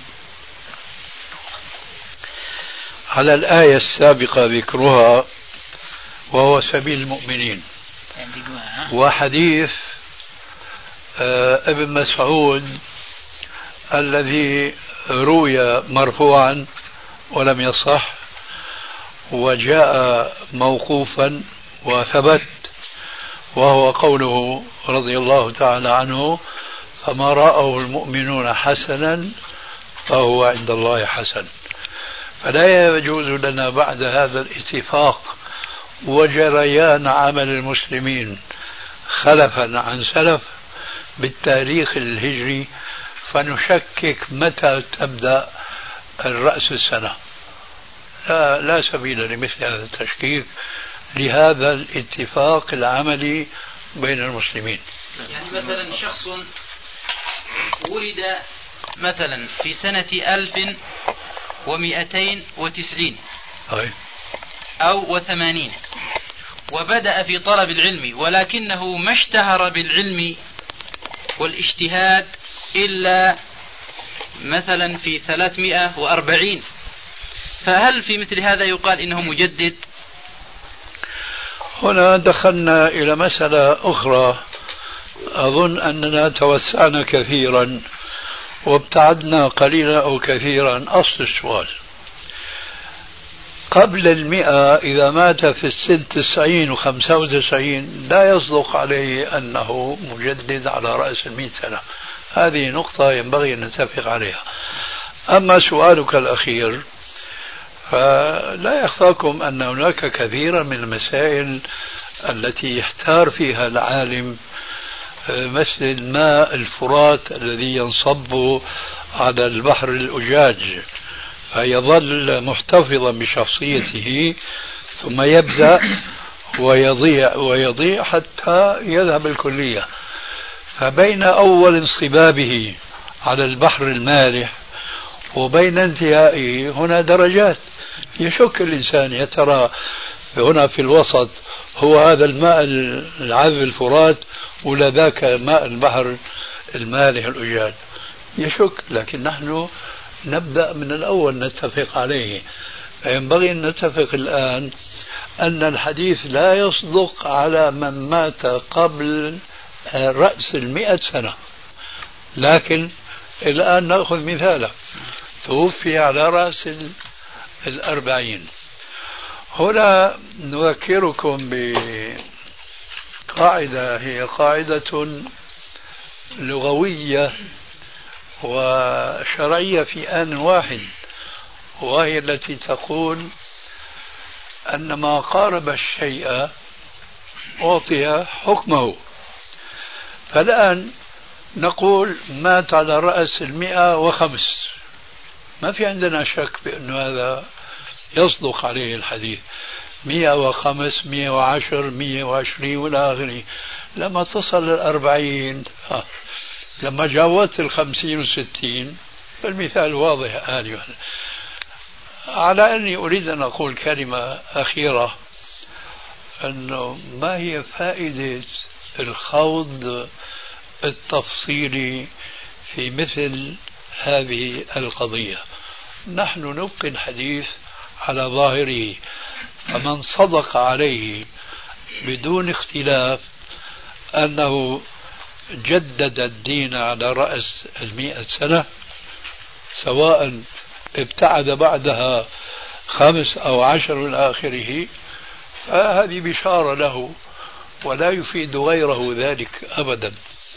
على الآية السابقة ذكرها وهو سبيل المؤمنين. وحديث ابن مسعود الذي روي مرفوعا ولم يصح، وجاء موقوفا وثبت، وهو قوله رضي الله تعالى عنه: فما رأوا المؤمنون حسنا فهو عند الله حسن. فلا يجوز لنا بعد هذا الاتفاق وجريان عمل المسلمين خلفا عن سلف بالتاريخ الهجري فنشكك متى تبدأ الرأس السنة. لا سبيل لمثل هذا التشكيك لهذا الاتفاق العملي بين المسلمين. يعني مثلا شخص ولد مثلا في سنة 1290 أو 80 وبدأ في طلب العلم، ولكنه ما اشتهر بالعلم والاجتهاد إلا مثلا في 340، فهل في مثل هذا يقال إنه مجدد؟ هنا دخلنا إلى مسألة أخرى، أظن أننا توسعنا كثيرا وابتعدنا قليلا أو كثيرا. أصل السؤال: قبل 100 إذا مات في السن 90 و95 لا يصدق عليه أنه مجدد على رأس 100 سنة. هذه نقطة ينبغي أن نتفق عليها. أما سؤالك الأخير فلا يخفاكم أن هناك كثيرا من المسائل التي يحتار فيها العالم، مثل ماء الفرات الذي ينصب على البحر الأجاج فيظل محتفظا بشخصيته ثم يبدأ ويضيع حتى يذهب الكلية. فبين أول انصبابه على البحر المالح وبين انتهائه هنا درجات. يشك الإنسان يا ترى هنا في الوسط هو هذا الماء العذب الفرات ولا ذاك ماء البحر المالح الأجاج، يشك. لكن نحن نبدأ من الأول نتفق عليه. فينبغي أن نتفق الآن أن الحديث لا يصدق على من مات قبل رأس 100 سنة. لكن الآن نأخذ مثالا: توفي على رأس 40. هنا نذكركم بقاعدة هي قاعدة لغوية وشرعية في آن واحد، وهي التي تقول أن ما قارب الشيء أعطي حكمه. فالآن نقول مات على رأس 105، ما في عندنا شك بأن هذا يصدق عليه الحديث. 105 110 120 والى آخره. لما تصل 40 لما جاوزت 50 و60 المثال واضح آنفا. على أني أريد أن أقول كلمة أخيرة، أنه ما هي فائدة الخوض التفصيلي في مثل هذه القضية؟ نحن نبقي الحديث على ظاهره، فمن صدق عليه بدون اختلاف أنه جدد الدين على رأس 100 سنة، سواء ابتعد بعدها 5 أو 10 من آخره، فهذه بشارة له ولا يفيد غيره ذلك أبدا.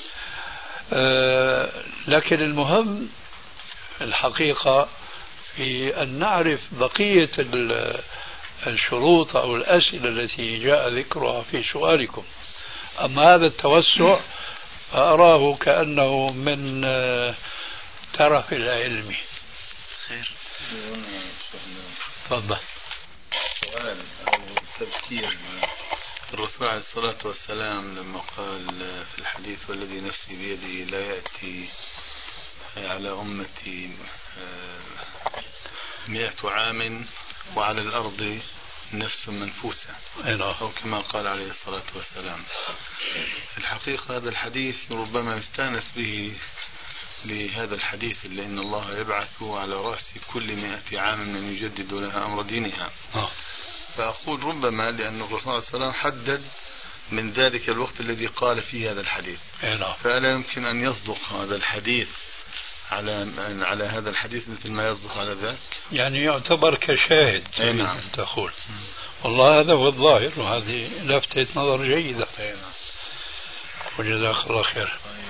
لكن المهم الحقيقة في أن نعرف بقية الشروط أو الأسئلة التي جاء ذكرها في سؤالكم. أما هذا التوسع فأراه كأنه من ترف العلم. خير. تفضل. سؤال أو تذكير الرسول عليه الصلاة والسلام لما قال في الحديث: والذي نفسي بيده لا يأتي على أمتي 100 عام وعلى الأرض نفس منفوسة، أو كما قال عليه الصلاة والسلام. الحقيقة هذا الحديث ربما يستانس به لهذا الحديث، لأن الله يبعث على رأس كل 100 عام من يجدد لها أمر دينها. فأقول ربما لأن الرسول صلى الله عليه وسلم حدد من ذلك الوقت الذي قال فيه هذا الحديث، فلا يمكن أن يصدق هذا الحديث على هذا الحديث مثل ما يصدق على ذاك، يعني يعتبر كشاهد. نعم. تقول والله هذا هو الظاهر، وهذه لفتة نظر جيدة. وجزاك الله خير.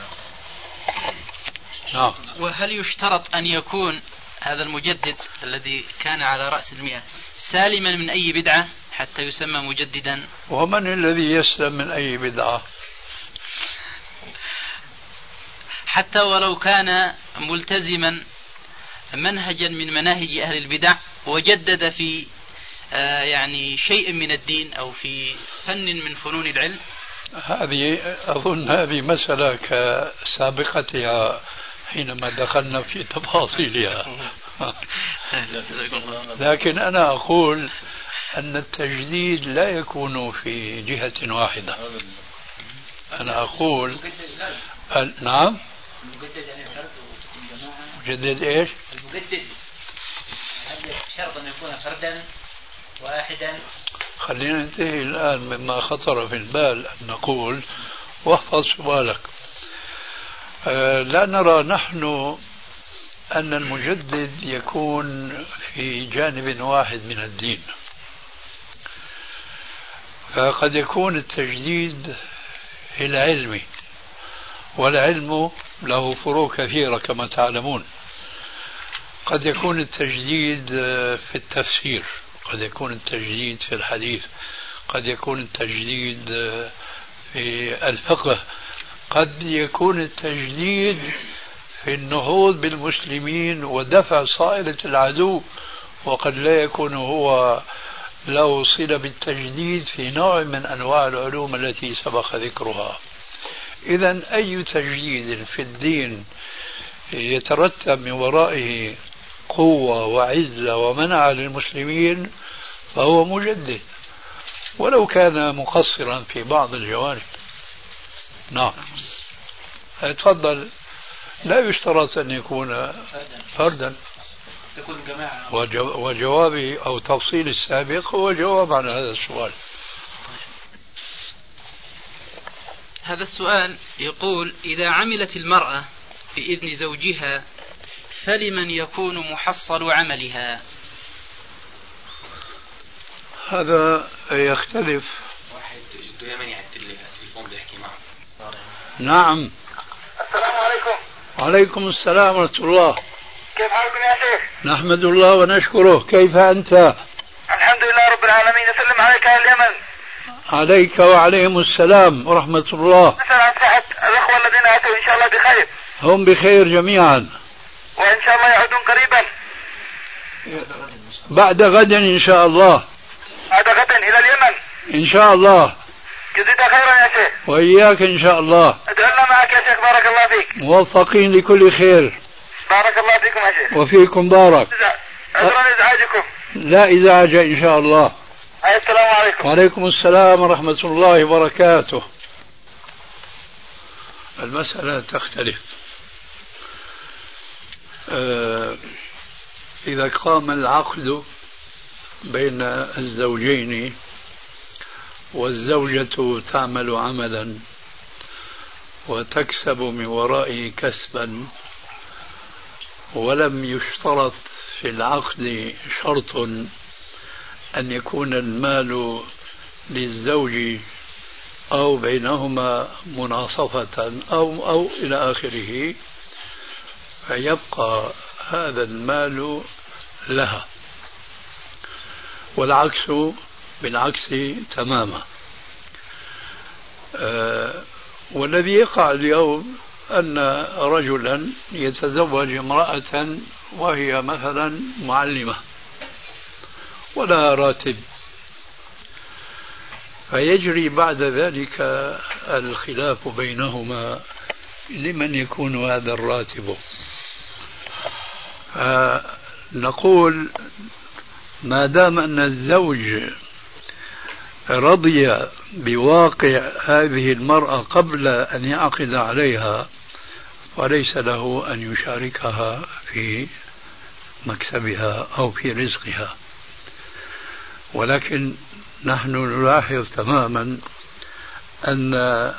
نعم. وهل يشترط أن يكون هذا المجدد الذي كان على رأس 100 سالما من أي بدعة حتى يسمى مجددا؟ ومن الذي يسلم من أي بدعة؟ حتى ولو كان ملتزما منهجا من مناهج أهل البدع وجدد في يعني شيء من الدين أو في فن من فنون العلم. هذه أظن هذه مسألة كسابقتها حينما دخلنا في تفاصيلها. لكن أنا أقول أن التجديد لا يكون في جهة واحدة. أنا أقول نعم. مجدد إيش؟ المجدد هذا شرط أن يكون فردا واحدا. خلينا ننتهي الآن مما خطر في البال أن نقول، واحفظ سؤالك. لا نرى نحن أن المجدد يكون في جانب واحد من الدين، فقد يكون التجديد في العلم، والعلم له فروع كثيرة كما تعلمون. قد يكون التجديد في التفسير، قد يكون التجديد في الحديث، قد يكون التجديد في الفقه، قد يكون التجديد في النهوض بالمسلمين ودفع صائلة العدو، وقد لا يكون هو له صلة بالتجديد في نوع من أنواع العلوم التي سبق ذكرها. إذن أي تجديد في الدين يترتب من ورائه قوة وعزة ومنع للمسلمين فهو مجدد، ولو كان مقصرا في بعض الجوانب. نعم. تفضل. لا يشترط أن يكون فردا. وجوابي أو تفصيل السابق هو جواب عن هذا السؤال. هذا السؤال يقول: إذا عملت المرأة بإذن زوجها فلمن يكون محصل عملها؟ هذا يختلف. واحد جده يمني يعدل لي التليفون بيحكي معه. السلام نعم. عليكم. وعليكم السلام ورحمة الله. كيف حالكم يا شيخ؟ نحمد الله ونشكره. كيف أنت؟ الحمد لله رب العالمين. أسلم عليك أهل اليمن. عليك وعليهم السلام ورحمة الله. نسأل عن صحة الأخوة الذين أتوا إن شاء الله بخير. هم بخير جميعا وإن شاء الله يعودون قريبا. بعد غد إن شاء الله. بعد غد إلى اليمن إن شاء الله. جزيت خيرا يا شيخ. وإياك إن شاء الله. أدعونا معك يا شيخ. بارك الله فيك. موفقين لكل خير. بارك الله فيكم يا شيخ. وفيكم بارك. عذرا إزعاجكم. لا إزعاج إن شاء الله. السلام عليكم. وعليكم السلام ورحمة الله وبركاته. المسألة تختلف. إذا قام العقد بين الزوجين والزوجة تعمل عملا وتكسب من ورائه كسبا، ولم يشترط في العقد شرط أن يكون المال للزوج أو بينهما مناصفة أو إلى آخره، فيبقى هذا المال لها، والعكس بالعكس تماما. والذي يقع اليوم أن رجلا يتزوج امرأة وهي مثلا معلمة ولا راتب، فيجري بعد ذلك الخلاف بينهما لمن يكون هذا الراتب. نقول ما دام أن الزوج رضي بواقع هذه المرأة قبل أن يعقد عليها فليس له أن يشاركها في مكسبها أو في رزقها. ولكن نحن نلاحظ تماما أن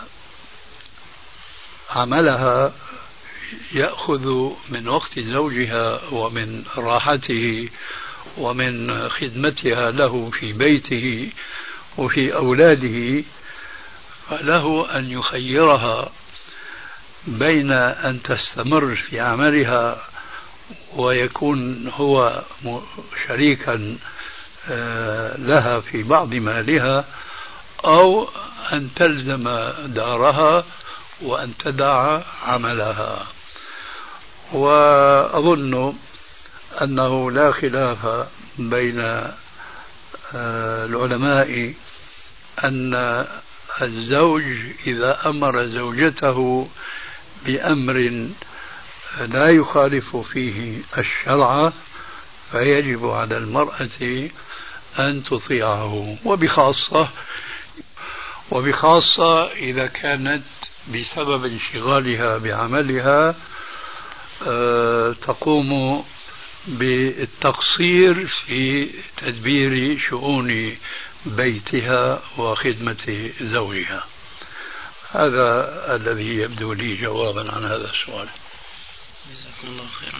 عملها يأخذ من وقت زوجها ومن راحته ومن خدمتها له في بيته وفي أولاده، فله أن يخيرها بين أن تستمر في عملها ويكون هو شريكا لها في بعض مالها، أو أن تلزم دارها وأن تدع عملها. وأظن أنه لا خلاف بين العلماء أن الزوج إذا أمر زوجته بأمر لا يخالف فيه الشرع فيجب على المرأة أن تطيعه، وبخاصة إذا كانت بسبب انشغالها بعملها تقوم بالتقصير في تدبير شؤون بيتها وخدمة زوجها. هذا الذي يبدو لي جوابا عن هذا السؤال. جزاكم الله خيرا.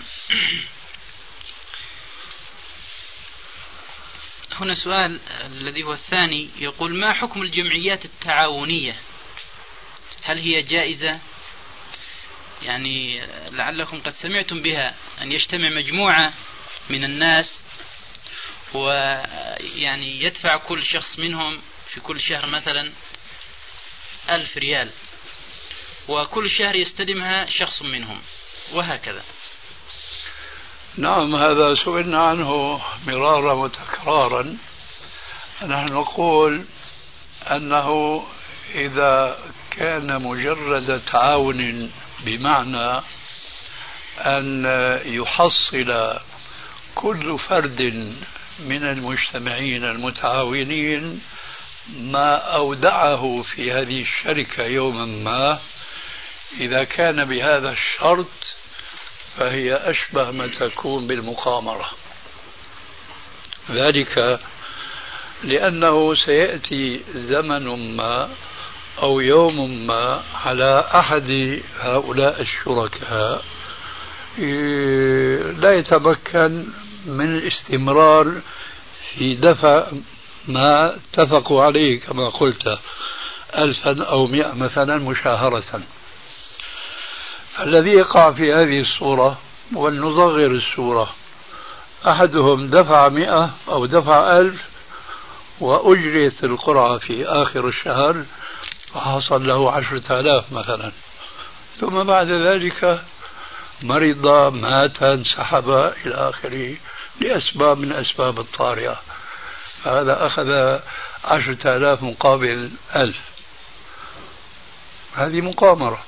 هنا سؤال الذي هو الثاني، يقول: ما حكم الجمعيات التعاونية؟ هل هي جائزة؟ يعني لعلكم قد سمعتم بها، أن يجتمع مجموعة من الناس ويعني يدفع كل شخص منهم في كل شهر مثلا 1000 ريال، وكل شهر يستلمها شخص منهم، وهكذا. نعم، هذا سئلنا عنه مرارا وتكرارا. نحن نقول أنه إذا كان مجرد تعاون بمعنى أن يحصل كل فرد من المجتمعين المتعاونين ما أودعه في هذه الشركة يوما ما، إذا كان بهذا الشرط فهي أشبه ما تكون بالمقامرة. ذلك لأنه سيأتي زمن ما أو يوم ما على أحد هؤلاء الشركاء لا يتمكن من الاستمرار في دفع ما اتفقوا عليه كما قلت 1000 أو 100 مثلا مشاهرة. فالذي يقع في هذه الصورة، ولنصغر الصورة، أحدهم دفع 100 أو دفع 1000 وأجريت القرعة في آخر الشهر فحصل له 10,000 مثلا، ثم بعد ذلك مرض، مات، انسحب إلى آخره لأسباب من أسباب الطارئة، فهذا أخذ 10,000 مقابل 1000. هذه مقامرة.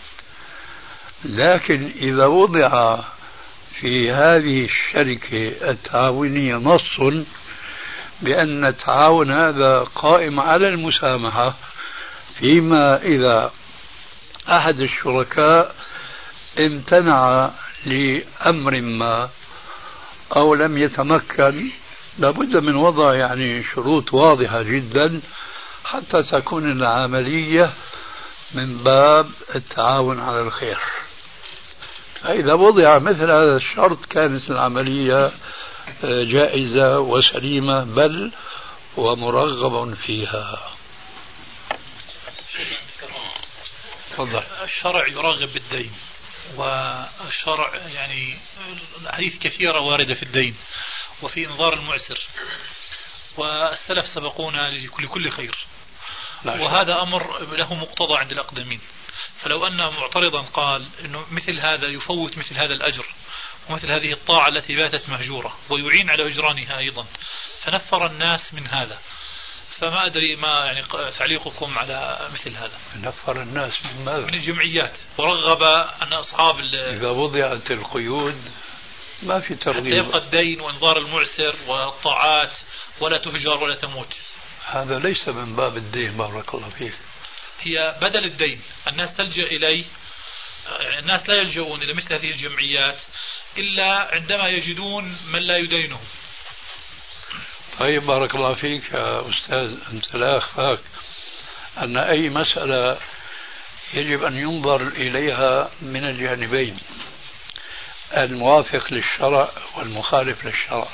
لكن إذا وضع في هذه الشركة التعاونية نص بأن التعاون هذا قائم على المسامحة، فيما إذا أحد الشركاء امتنع لأمر ما أو لم يتمكن، لابد من وضع يعني شروط واضحة جدا حتى تكون العملية من باب التعاون على الخير. فإذا وضع مثل هذا الشرط كانت العملية جائزة وسليمة، بل ومرغب فيها. تفضل. الشرع يرغب بالدين، والشرع يعني الحديث كثيرة واردة في الدين وفي إنظار المعسر، والسلف سبقونا لكل خير، وهذا أمر له مقتضى عند الأقدمين. فلو أن معترضا قال إنه مثل هذا يفوت مثل هذا الأجر ومثل هذه الطاعة التي باتت مهجورة ويعين على إجرانها أيضا، فنفر الناس من هذا. فما أدري ما يعني تعليقكم على مثل هذا. نفر الناس من ماذا؟ من الجمعيات، ورغب أن أصحاب إذا وضعت القيود ما في ترغيب، حتى يبقى الدين وإنظار المعسر والطاعات ولا تهجر ولا تموت. هذا ليس من باب الدين، بارك الله فيك. هي بدل الدين، الناس تلجأ إليه، يعني الناس لا يلجؤون إلى مثل هذه الجمعيات إلا عندما يجدون من لا يدينهم. طيب بارك الله فيك يا أستاذ. أنت لا يخفاك أن أي مسألة يجب أن ينظر إليها من الجانبين، الموافق للشرع والمخالف للشرع.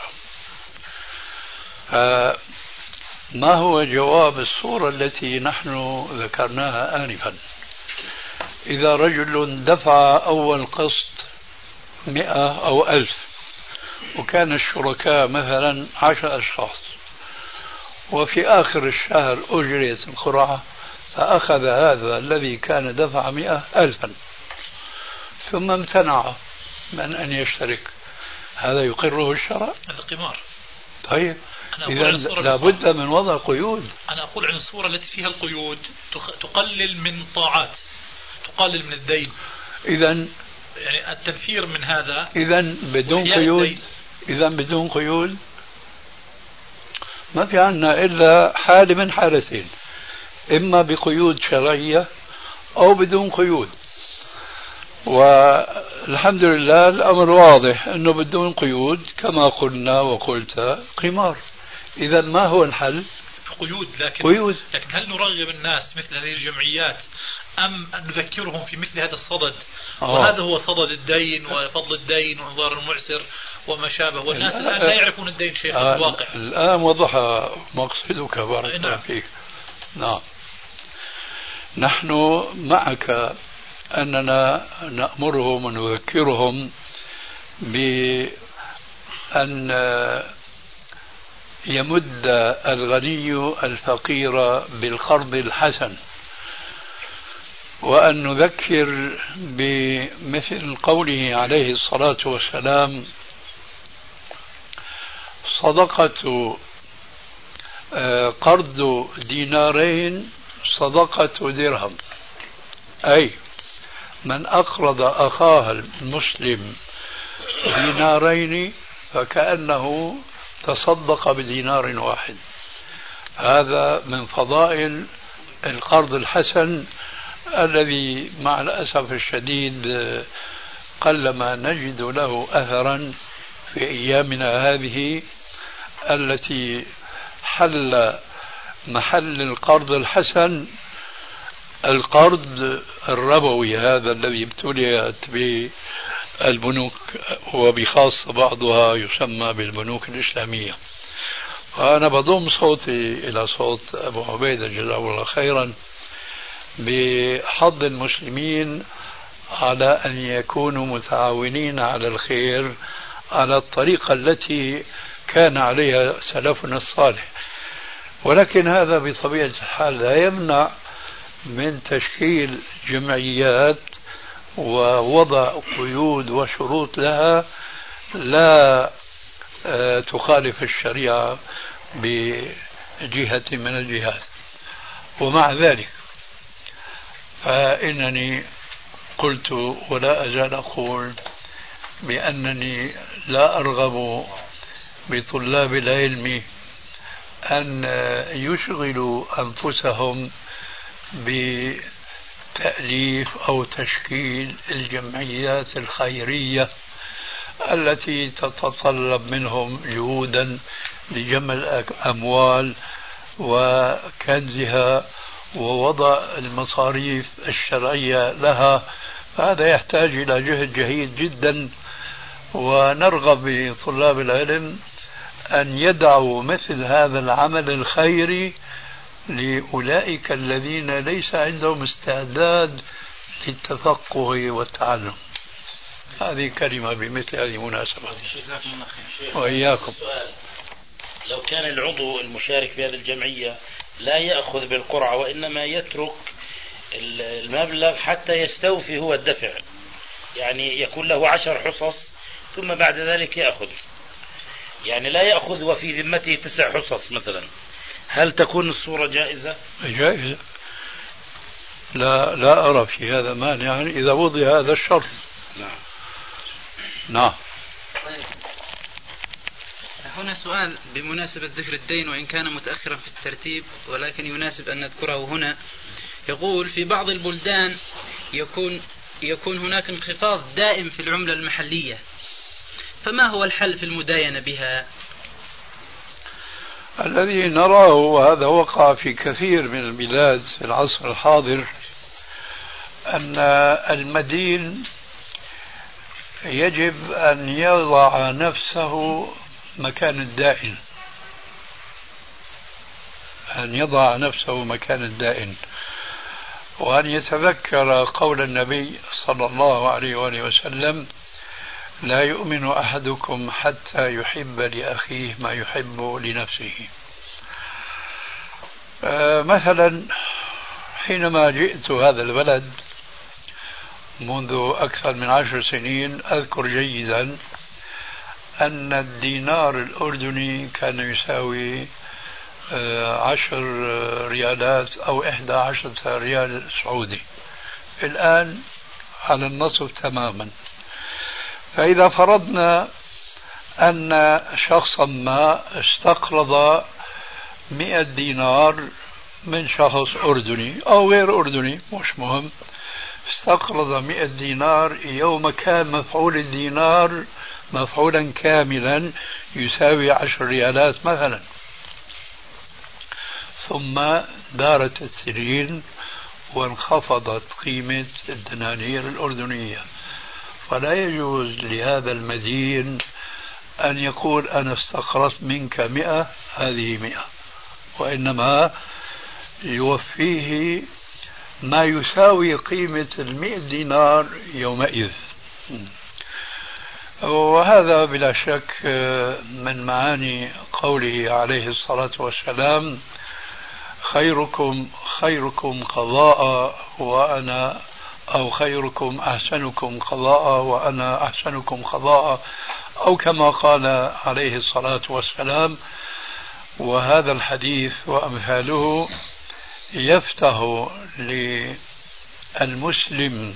ما هو جواب الصورة التي نحن ذكرناها آنفا؟ إذا رجل دفع أول قسط 100 أو 1000 وكان الشركاء مثلا 10 أشخاص، وفي آخر الشهر أجريت القرعة فأخذ هذا الذي كان دفع 100 ألفا ثم امتنع من أن يشترك، هذا يقره الشرع؟ هذا قمار. طيب إذا لابد من وضع قيود. أنا أقول عن الصورة التي فيها القيود تقلل من طاعات، تقلل من الدين. إذا يعني التنفير من هذا إذا بدون قيود، إذا بدون قيود ما في عنا إلا حالة من حالتين، إما بقيود شرعية أو بدون قيود. والحمد لله الأمر واضح أنه بدون قيود كما قلنا وقلت قمار. إذا ما هو الحل؟ قيود. لكن هل نرغب الناس مثل هذه الجمعيات أم نذكرهم في مثل هذا الصدد؟ وهذا هو صدد الدين وفضل الدين وانظار المعسر وما شابه، والناس الآن لا يعرفون الدين شيخ في الواقع. الآن وضح مقصدك بارك الله فيك. نعم، نحن معك أننا نأمرهم ونذكرهم بأن يمد الغني الفقير بالقرض الحسن، وأن نذكر بمثل قوله عليه الصلاة والسلام: صدقة قرض دينارين صدقة درهم، أي من أقرض أخاه المسلم دينارين فكأنه تصدق بدينار واحد. هذا من فضائل القرض الحسن الذي مع الأسف الشديد قلما نجد له أثرا في أيامنا هذه التي حل محل القرض الحسن القرض الربوي، هذا الذي ابتليت بالبنوك وبخاصة بعضها يسمى بالبنوك الإسلامية. وأنا بضم صوتي إلى صوت أبو عبيدة جزاه الله خيرا بحض المسلمين على أن يكونوا متعاونين على الخير على الطريقة التي كان عليها سلفنا الصالح. ولكن هذا بطبيعة الحال لا يمنع من تشكيل جمعيات ووضع قيود وشروط لها لا تخالف الشريعة بجهة من الجهات. ومع ذلك فإنني قلت ولا أزال أقول بأنني لا أرغب بطلاب العلم أن يشغلوا أنفسهم بتأليف أو تشكيل الجمعيات الخيرية التي تتطلب منهم جهودا لجمع الأموال وكنزها ووضع المصاريف الشرعية لها. فهذا يحتاج إلى جهد جهيد جدا، ونرغب بطلاب العلم أن يدعوا مثل هذا العمل الخيري لأولئك الذين ليس عندهم استعداد للتفقه والتعلم. هذه كلمة بمثل هذه المناسبة. وإياكم. لو كان العضو المشارك في هذه الجمعية لا يأخذ بالقرعة وإنما يترك المبلغ حتى يستوفي هو الدفع، يعني يكون له 10 حصص ثم بعد ذلك يأخذ، يعني لا يأخذ وفي ذمته 9 حصص مثلا، هل تكون الصورة جائزة؟ جائزة، لا أرى في هذا مانعا إذا وضع هذا الشرط. نعم. هنا سؤال بمناسبة ذكر الدين وإن كان متأخرا في الترتيب ولكن يناسب أن نذكره هنا. يقول: في بعض البلدان يكون هناك انخفاض دائم في العملة المحلية، فما هو الحل في المداينة بها؟ الذي نراه، وهذا وقع في كثير من البلاد في العصر الحاضر، أن المدين يجب أن يضع نفسه مكان الدائن، أن يضع نفسه مكان الدائن، وأن يتذكر قول النبي صلى الله عليه وآله وسلم: لا يؤمن أحدكم حتى يحب لأخيه ما يحب لنفسه. مثلا حينما جئت هذا البلد منذ أكثر من 10 سنين، أذكر جيدا أن الدينار الأردني كان يساوي 10 ريالات أو 11 ريال سعودي، الآن على النصف تماما. فإذا فرضنا أن شخصا ما استقرض 100 دينار من شخص أردني أو غير أردني مش مهم، استقرض 100 دينار، يوم كان مفعول الدينار مفعولا كاملا يساوي 10 ريالات مثلا، ثم دارت السنين وانخفضت قيمة الدنانير الأردنية، فلا يجوز لهذا المدين أن يقول أنا استقرضت منك 100 هذه 100، وإنما يوفيه ما يساوي قيمة 100 دينار يومئذ. وهذا بلا شك من معاني قوله عليه الصلاة والسلام: خيركم قضاء وأنا، أو خيركم أحسنكم قضاء وأنا أحسنكم قضاء، أو كما قال عليه الصلاة والسلام. وهذا الحديث وأمثاله يفتح للمسلم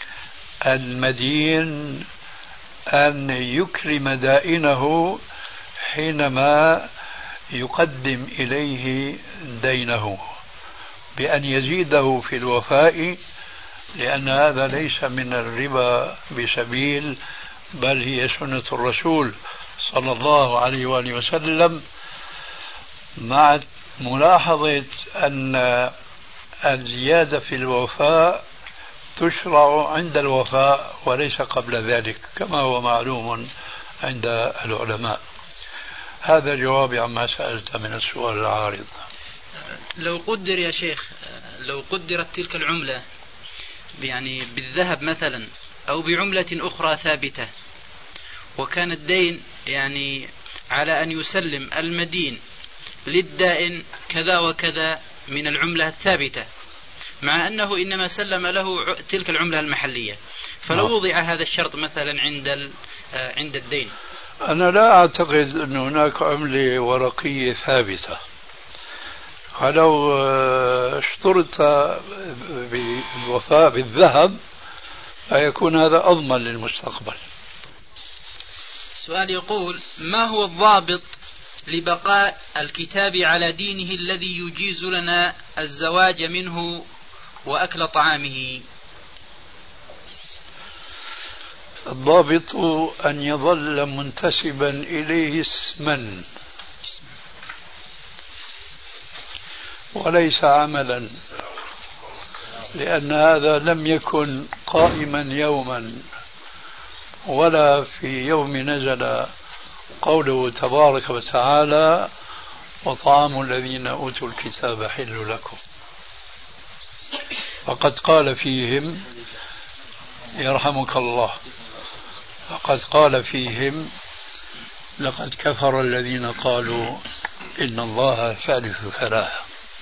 المدين أن يكرم دائنه حينما يقدم إليه دينه بأن يزيده في الوفاء، لأن هذا ليس من الربا بسبيل، بل هي سنة الرسول صلى الله عليه وآله وسلم، مع ملاحظة أن الزيادة في الوفاء تشرع عند الوفاء وليس قبل ذلك، كما هو معلوم عند العلماء. هذا جوابي عما سألت من السؤال العارض. لو قدر يا شيخ، لو قدرت تلك العملة يعني بالذهب مثلا أو بعملة أخرى ثابتة، وكان الدين يعني على أن يسلم المدين للدائن كذا وكذا من العملة الثابتة، مع أنه إنما سلم له تلك العملة المحلية، فلو وضع هذا الشرط مثلا عند الدين. أنا لا أعتقد أن هناك عملة ورقية ثابتة، ولو اشترط بالوفاء بالذهب فيكون هذا أضمن للمستقبل. سؤال يقول: ما هو الضابط لبقاء الكتاب على دينه الذي يجيز لنا الزواج منه وأكل طعامه؟ الضابط أن يظل منتسبا إليه اسما وليس عملا، لأن هذا لم يكن قائما يوما ولا في يوم نزل قوله تبارك وتعالى: وطعام الذين أوتوا الكتاب حل لكم. فقد قال فيهم يرحمك الله، فقد قال فيهم: لقد كفر الذين قالوا إن الله ثالث ثلاثة.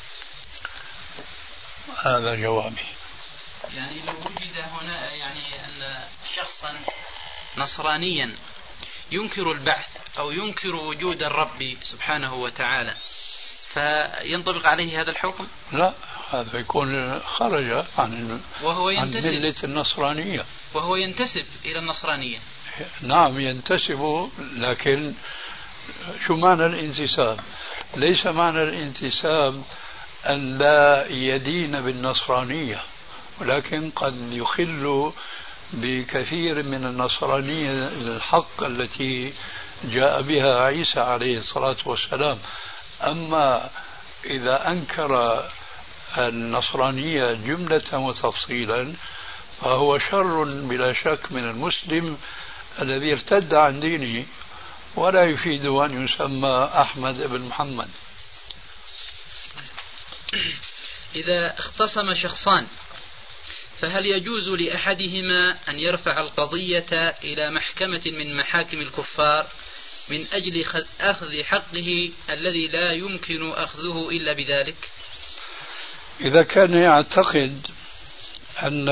هذا جوابي. يعني لو وجد هنا يعني أن شخصا نصرانيا ينكر البعث أو ينكر وجود الرب سبحانه وتعالى، فينطبق عليه هذا الحكم؟ لا، هذا يكون خرج عن ملة النصرانية، وهو ينتسب إلى النصرانية. نعم ينتسب، لكن شو معنى الانتساب؟ ليس معنى الانتساب أن لا يدين بالنصرانية، ولكن قد يخل بكثير من النصرانية الحق التي جاء بها عيسى عليه الصلاة والسلام، أما إذا أنكر النصرانية جملة وتفصيلا فهو شر بلا شك من المسلم الذي ارتد عن دينه، ولا يفيد أن يسمى أحمد بن محمد. إذا اختصم شخصان فهل يجوز لأحدهما أن يرفع القضية إلى محكمة من محاكم الكفار من أجل أخذ حقه الذي لا يمكن أخذه إلا بذلك؟ إذا كان يعتقد أن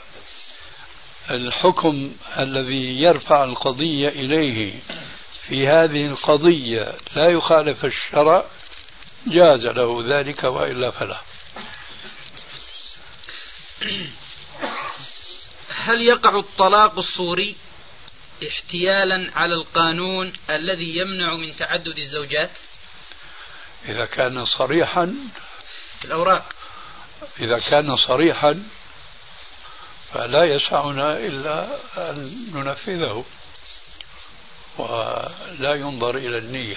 الحكم الذي يرفع القضية إليه في هذه القضية لا يخالف الشرع جاز له ذلك، وإلا فلا. هل يقع الطلاق الصوري احتيالا على القانون الذي يمنع من تعدد الزوجات؟ إذا كان صريحا في الأوراق، إذا كان صريحا فلا يسعنا إلا أن ننفذه ولا ينظر إلى النية.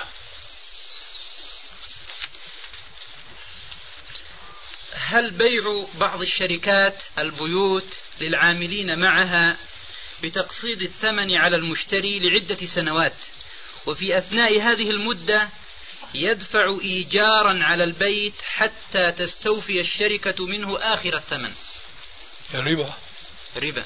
هل بيع بعض الشركات البيوت للعاملين معها بتقسيط الثمن على المشتري لعدة سنوات، وفي أثناء هذه المدة يدفع إيجارا على البيت حتى تستوفي الشركة منه آخر الثمن؟ ربا.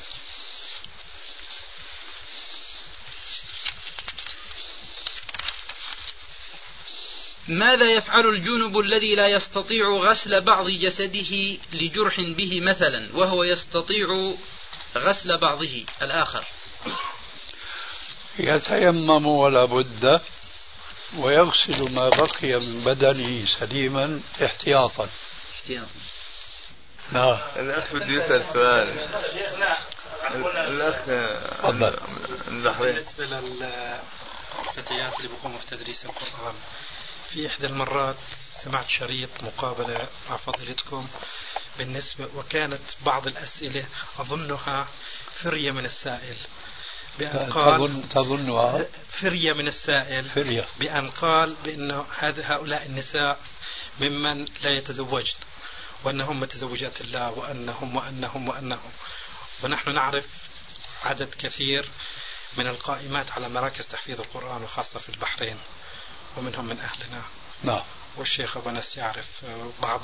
ماذا يفعل الجنب الذي لا يستطيع غسل بعض جسده لجرح به مثلا، وهو يستطيع غسل بعضه الآخر؟ يتيمم ولا بد، ويغسل ما بقي من بدنه سليما احتياطا. نعم. الأخ بده يسأل سؤال. الأخ بالنسبة للفتيات اللي بيقوموا بتدريس القرآن، في إحدى المرات سمعت شريط مقابلة مع فضيلتكم بالنسبة، وكانت بعض الأسئلة أظنها فرية من السائل، بأن قال تظنها فرية من السائل بأن قال بأنه هؤلاء النساء ممن لا يتزوجن، وأنهم متزوجات الله، وأنهم ونحن نعرف عدد كثير من القائمات على مراكز تحفيظ القرآن وخاصة في البحرين، ومنهم من أهلنا. نعم. والشيخ أبو ناس يعرف بعض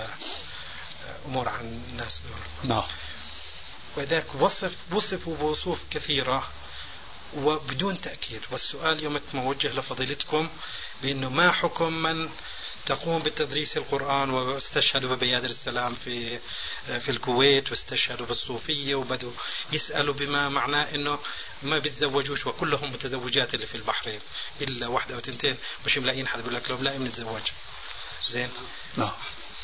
الأمور عن الناس دول. نعم. وذاك وصفوا بوصوف كثيرة وبدون تأكيد. والسؤال يوم موجه لفضيلتكم بأنه ما حكم من تقوم بتدريس القرآن واستشهدوا ببيادر السلام في الكويت، واستشهدوا بالصوفية، وبدوا يسألوا بما معناه انه ما بيتزوجوش، وكلهم متزوجات اللي في البحرين الا واحدة او تنتين، مش ملاقيين حد بيقول لك لهم لا بنتزوج. زين. نعم.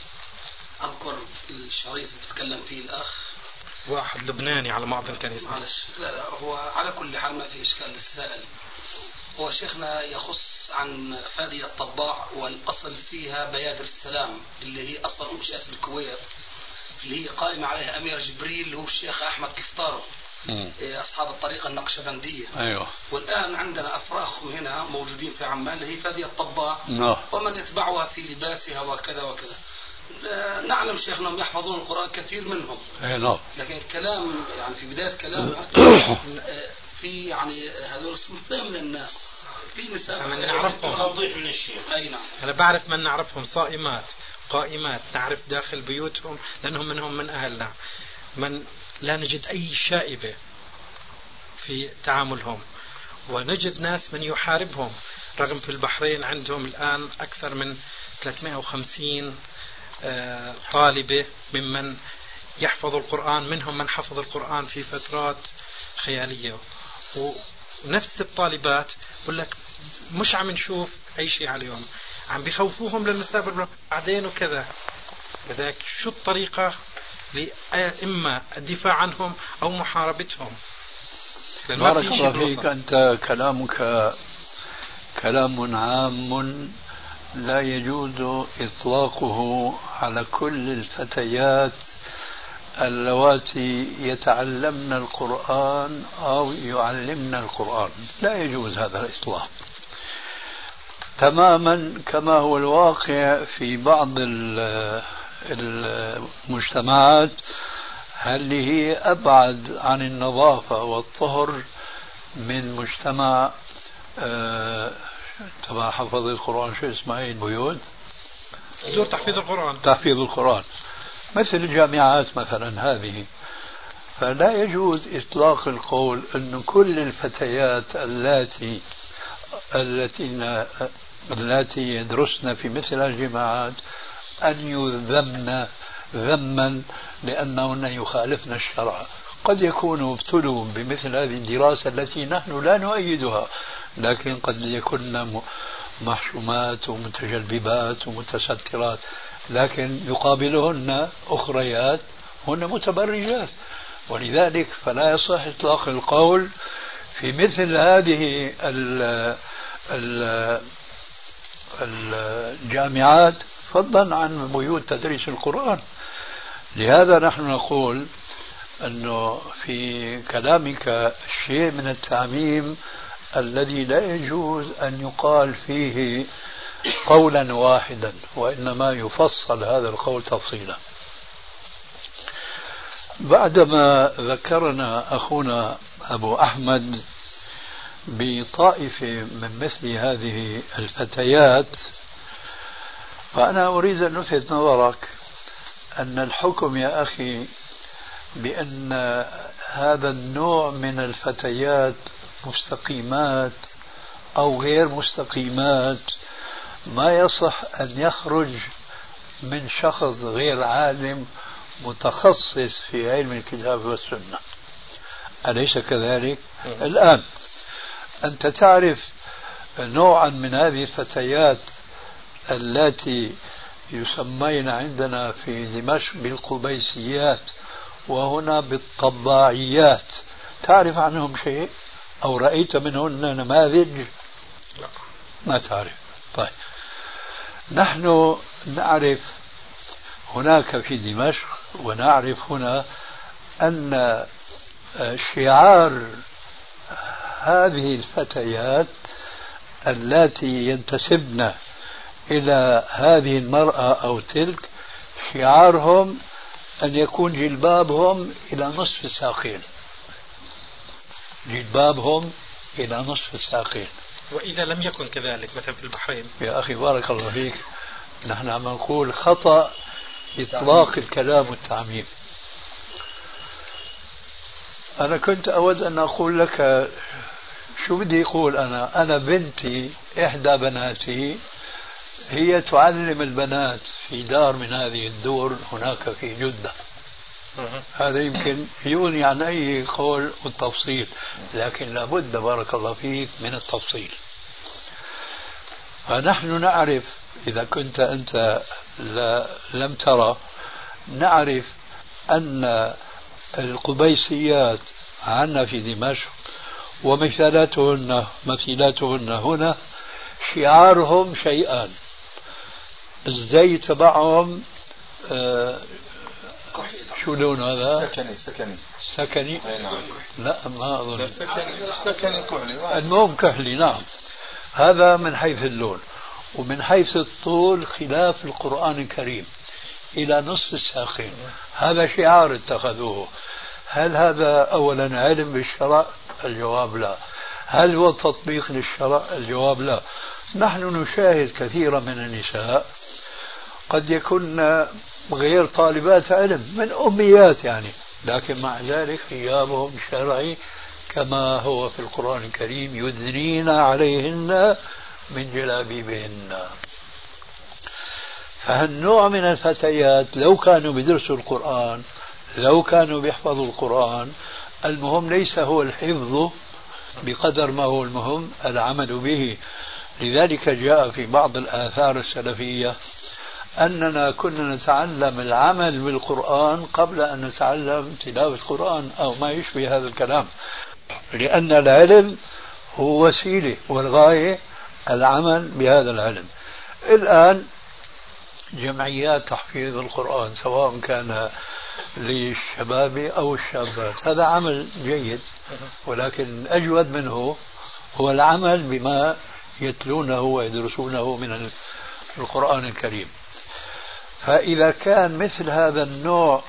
اذكر الشريط اللي بتكلم فيه الاخ واحد لبناني على ما اظن كان يسمع. لا هو على كل حال ما في اشكال للسائل. هو شيخنا يخص عن فادية الطباع، والأصل فيها بيادر السلام اللي هي أصلا أنشأت في الكويت، اللي هي قائمة عليها أمير جبريل اللي هو الشيخ أحمد كفتارو، أصحاب الطريقة النقشبندية. أيوة. والآن عندنا أفراخهم هنا موجودين في عمان اللي هي فادية الطباع، ومن يتبعها في لباسها وكذا وكذا. نعلم شيخنا هم يحفظون القرآن كثير منهم، لكن الكلام يعني في بداية كلام في يعني هذول صنفين من الناس، في نساء من نعرفهم توضيح من الشيخ. أي نعم. أنا بعرف من نعرفهم صائمات قائمات، نعرف داخل بيوتهم لأنهم منهم من أهلنا، من لا نجد أي شائبة في تعاملهم، ونجد ناس من يحاربهم، رغم في البحرين عندهم الآن أكثر من 350 طالبة ممن يحفظ القرآن، منهم من حفظ القرآن في فترات خيالية، ونفس الطالبات يقول لك مش عم نشوف أي شيء عليهم، عم بيخوفوهم للمستقبل بعدين وكذا. لذلك شو الطريقة إما الدفاع عنهم أو محاربتهم؟ بارك الله فيك. أنت كلامك كلام عام لا يجوز إطلاقه على كل الفتيات اللواتي يتعلمن القرآن أو يعلمن القرآن، لا يجوز هذا الإطلاق. تماما كما هو الواقع في بعض المجتمعات اللي هي أبعد عن النظافة والطهر من مجتمع تبع حفظ القرآن، شو اسمها البيوت؟ دور تحفيظ القرآن. تحفيظ القرآن مثل الجامعات مثلا هذه. فلا يجوز إطلاق القول أن كل الفتيات التي يدرسن في مثل الجامعات أن يذمن ذما لأنهن يخالفن الشرع. قد يكونوا ابتلوا بمثل هذه الدراسة التي نحن لا نؤيدها، لكن قد يكون محشومات ومتجلبات ومتسترات، لكن يقابلهن أخريات هن متبرجات. ولذلك فلا يصح إطلاق القول في مثل هذه الجامعات فضلا عن بيوت تدريس القرآن. لهذا نحن نقول أنه في كلامك شيء من التعميم الذي لا يجوز أن يقال فيه قولا واحدا، وإنما يفصل هذا القول تفصيلا. بعدما ذكرنا أخونا أبو أحمد بطائفة من مثل هذه الفتيات، فأنا أريد أن ألفت نظرك أن الحكم يا أخي بأن هذا النوع من الفتيات مستقيمات أو غير مستقيمات ما يصح أن يخرج من شخص غير عالم متخصص في علم الكتاب والسنة. أليس كذلك؟ الآن أنت تعرف نوعا من هذه الفتيات التي يسمين عندنا في دمشق بالقبيسيات وهنا بالطباعيات، تعرف عنهم شيء أو رأيت منهن نماذج؟ لا ما تعرف. طيب نحن نعرف هناك في دمشق ونعرف هنا أن شعار هذه الفتيات التي ينتسبن إلى هذه المرأة أو تلك شعارهم أن يكون جلبابهم إلى نصف الساقين، جلبابهم إلى نصف الساقين. وإذا لم يكن كذلك مثلا في البحرين؟ يا أخي بارك الله فيك، نحن عم نقول خطأ إطلاق الكلام والتعميم. أنا كنت أود أن أقول لك شو بدي أقول. أنا بنتي إحدى بناتي هي تعلم البنات في دار من هذه الدور هناك في جدة. هذا يمكن يغني عن أي قول والتفصيل، لكن لابد بارك الله فيك من التفصيل. فنحن نعرف، إذا كنت أنت لم ترى، نعرف أن القبيسيات عنا في دمشق ومثالاتهن هنا شعارهم شيئان. الزي تبعهم شو لون هذا؟ سكني نعم. لا ما أظن سكني كحلي، المهم كحلي. نعم، هذا من حيث اللون، ومن حيث الطول خلاف القرآن الكريم إلى نصف الساقين. هذا شعار اتخذوه. هل هذا أولا علم بالشرع؟ الجواب لا. هل هو تطبيق للشرع؟ الجواب لا. نحن نشاهد كثيرا من النساء قد يكون غير طالبات علم، من أميات يعني، لكن مع ذلك حجابهم شرعي كما هو في القرآن الكريم: يدنين عليهن من جلابيبهن. فهالنوع من الفتيات لو كانوا بيدرسوا القرآن، لو كانوا بيحفظوا القرآن، المهم ليس هو الحفظ بقدر ما هو المهم العمل به. لذلك جاء في بعض الآثار السلفية أننا كنا نتعلم العمل بالقرآن قبل أن نتعلم تلاوة القرآن أو ما يشبه هذا الكلام، لأن العلم هو وسيلة والغاية العمل بهذا العلم. الآن جمعيات تحفيظ القرآن سواء كان للشباب أو الشابات، هذا عمل جيد، ولكن أجود منه هو العمل بما يتلونه ويدرسونه من القرآن الكريم. فإذا كان مثل هذا النوع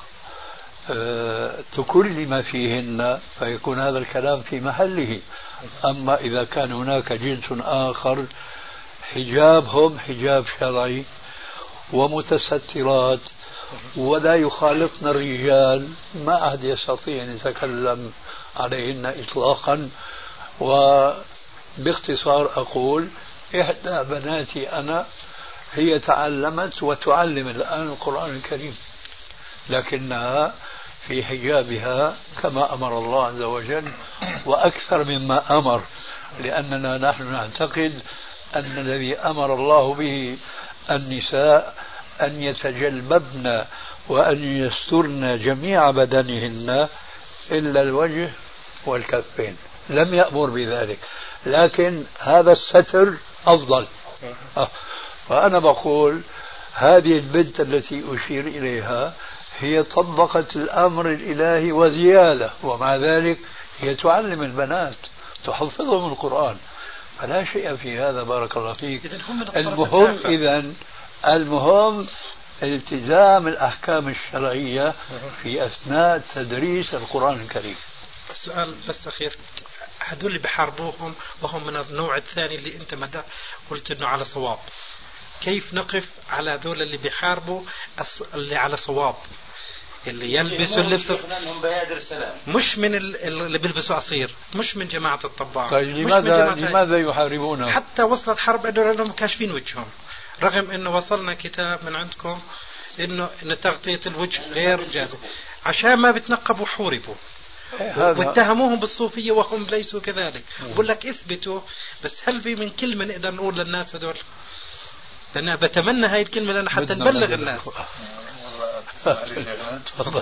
تكلم فيهن فيكون هذا الكلام في محله. أما إذا كان هناك جنس آخر حجابهم حجاب شرعي ومتسترات ولا يخالطن الرجال، ما أحد يستطيع أن يتكلم عليهن إطلاقا. وباختصار أقول إحدى بناتي أنا هي تعلمت وتعلم الآن القرآن الكريم، لكنها في حجابها كما أمر الله عز وجل وأكثر مما أمر، لأننا نحن نعتقد أن الذي أمر الله به النساء أن يتجلببن وأن يسترن جميع بدنهن إلا الوجه والكفين، لم يأمر بذلك، لكن هذا الستر أفضل. وأنا بقول هذه البنت التي أشير إليها هي طبقت الأمر الإلهي وزيادة، ومع ذلك هي تعلم البنات تحفظهم القرآن، فلا شيء في هذا. بارك الله فيك. المهم التزام الأحكام الشرعية في أثناء تدريس القرآن الكريم. السؤال بس أخير، هذول اللي بحاربوهم وهم من النوع الثاني اللي أنت مدى قلت إنه على صواب، كيف نقف على هذول اللي بيحاربوا اللي على صواب، اللي يلبسوا اللبس مش من اللي بيلبسوا قصير، مش من جماعة الطباعة؟ طيب لماذا يحاربونه؟ حتى وصلت حرب انهم كاشفين وجههم، رغم انه وصلنا كتاب من عندكم انه تغطية الوجه غير جازم، عشان ما بتنقبوا حوربوا واتهموهم بالصوفية وهم ليسوا كذلك. بقول لك اثبتوا، بس هل في من كلمة نقدر نقول للناس هذول؟ لأن بتمنى هاي الكلمة لأن حتى نبلغ الناس. تفضل.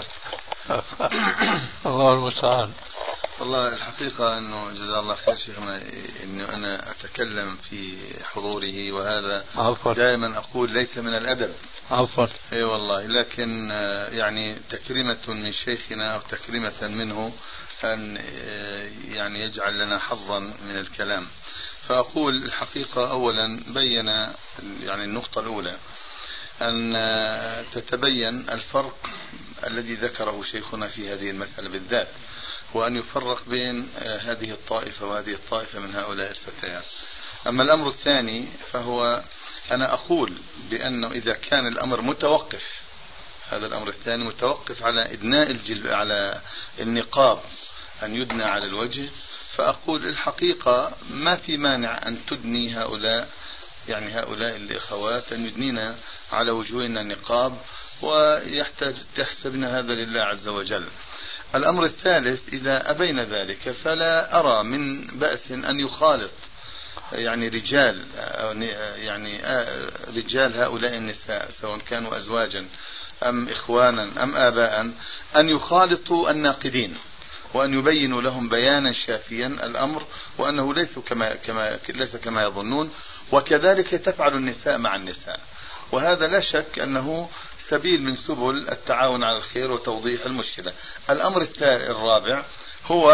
الله المستعان. والله الحقيقة أنه جزاه الله خير شيخنا أنه أنا أتكلم في حضوره، وهذا دائما أقول ليس من الأدب. عفوا. اي والله، لكن يعني تكريمة من شيخنا أو تكريمة منه أن يعني يجعل لنا حظا من الكلام. فأقول الحقيقة أولا بين يعني النقطة الأولى أن تتبين الفرق الذي ذكره شيخنا في هذه المسألة بالذات، وأن يفرق بين هذه الطائفة وهذه الطائفة من هؤلاء الفتيات. أما الأمر الثاني فهو أنا أقول بأنه إذا كان الأمر متوقف، هذا الأمر الثاني متوقف على إدناء على النقاب أن يدنى على الوجه، فأقول الحقيقة ما في مانع أن تدني هؤلاء الأخوات أن يدنينا على وجوهنا النقاب ويحتاج تحسبن هذا لله عز وجل. الأمر الثالث إذا أبين ذلك فلا أرى من بأس أن يخالط يعني رجال هؤلاء النساء سواء كانوا أزواجا أم إخوانا أم آباء أن يخالطوا الناقدين وأن يبينوا لهم بيانا شافيا الأمر، وأنه ليس كما يظنون، وكذلك تفعل النساء مع النساء، وهذا لا شك أنه سبيل من سبل التعاون على الخير وتوضيح المشكلة. الأمر الرابع هو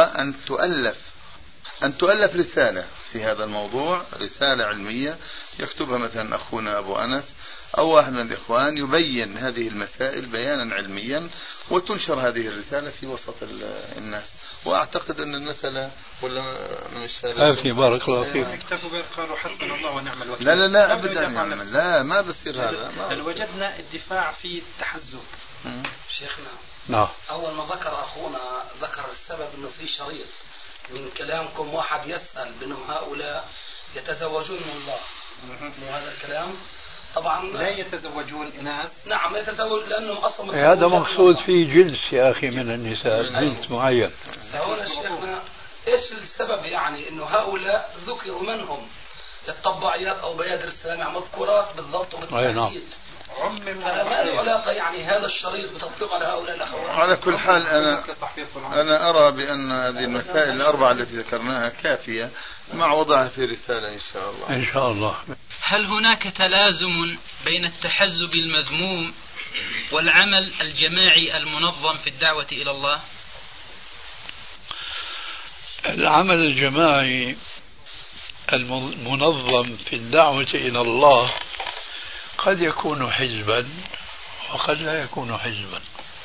أن تؤلف رسالة في هذا الموضوع، رسالة علمية يكتبها مثلا أخونا أبو أنس أو واحد من الإخوان يبين هذه المسائل بيانا علميا، وتنشر هذه الرسالة في وسط الناس. وأعتقد أن المسألة ولا مش هذا بارك الله فيك. اكتفوا قالوا حسبنا الله ونعم الوكيل. لا أبدا، لا ما بصير هذا. هل وجدنا الدفاع في التحزب؟ شيخنا نعم. أول ما ذكر أخونا ذكر السبب أنه في شريط من كلامكم واحد يسأل بأنهم هؤلاء يتزوجون من الله، مو هذا الكلام؟ طبعا لا يتزوجون إناث. نعم يتزوج لأنهم أصلا هذا مقصود فيه جنس يا أخي من النساء، جنس معين. فهنا شيخنا إيش السبب يعني إنه هؤلاء ذكروا منهم الطباعيات أو بيادر السلام مذكورات بالضبط وبالتحديد. فما العلاقة يعني هذا الشريط بتطبيق على هؤلاء الأخوات؟ على كل حال أنا أرى بأن هذه المسائل الأربعة التي ذكرناها كافية مع وضعها في رسالة إن شاء الله. إن شاء الله. هل هناك تلازم بين التحزب المذموم والعمل الجماعي المنظم في الدعوة إلى الله؟ العمل الجماعي المنظم في الدعوة إلى الله قد يكون حزبا وقد لا يكون حزبا.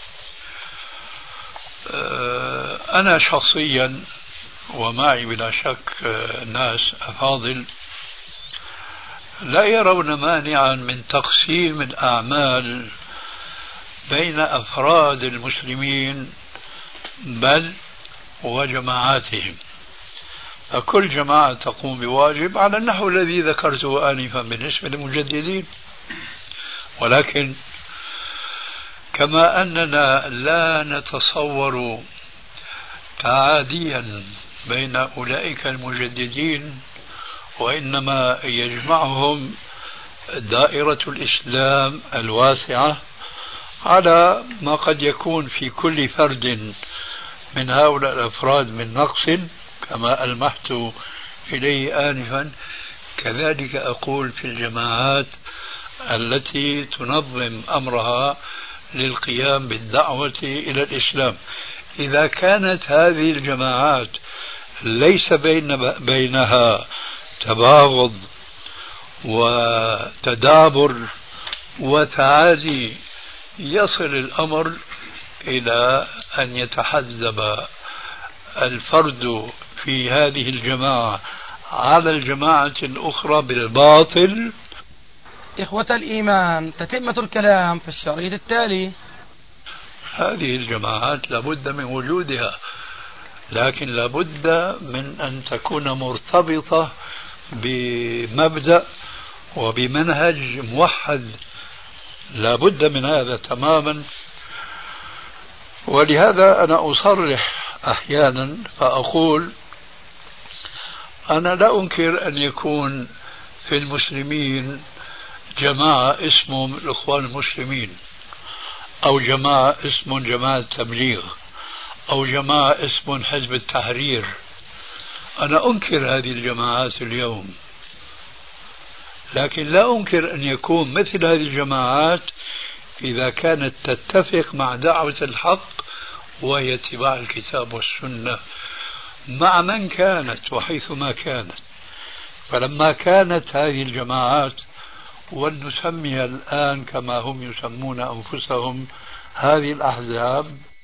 أنا شخصيا ومعي بلا شك ناس أفاضل لا يرون مانعا من تقسيم الأعمال بين أفراد المسلمين بل وجماعاتهم، فكل جماعة تقوم بواجب على النحو الذي ذكرته آنفا بالنسبة للمجددين. ولكن كما أننا لا نتصور تعاديا بين أولئك المجددين وإنما يجمعهم دائرة الإسلام الواسعة على ما قد يكون في كل فرد من هؤلاء الأفراد من نقص كما ألمحت إليه آنفا، كذلك أقول في الجماعات التي تنظم أمرها للقيام بالدعوة إلى الإسلام. إذا كانت هذه الجماعات ليس بينها تباغض وتدابر وتعادي، يصل الأمر إلى أن يتحزب الفرد في هذه الجماعة على الجماعة الأخرى بالباطل. إخوة الإيمان، تتمة الكلام في الشريط التالي. هذه الجماعات لابد من وجودها، لكن لابد من أن تكون مرتبطة بمبدأ وبمنهج موحد، لابد من هذا تماما. ولهذا أنا أصرح أحيانا فأقول أنا لا أنكر أن يكون في المسلمين جماعة اسمهم الإخوان المسلمين، أو جماعة اسمهم جماعة التبليغ، أو جماعة اسمهم حزب التحرير. أنا أنكر هذه الجماعات اليوم، لكن لا أنكر أن يكون مثل هذه الجماعات إذا كانت تتفق مع دعوة الحق وهي اتباع الكتاب والسنة مع من كانت وحيثما كانت. فلما كانت هذه الجماعات، ولنسميها الآن كما هم يسمون أنفسهم هذه الأحزاب،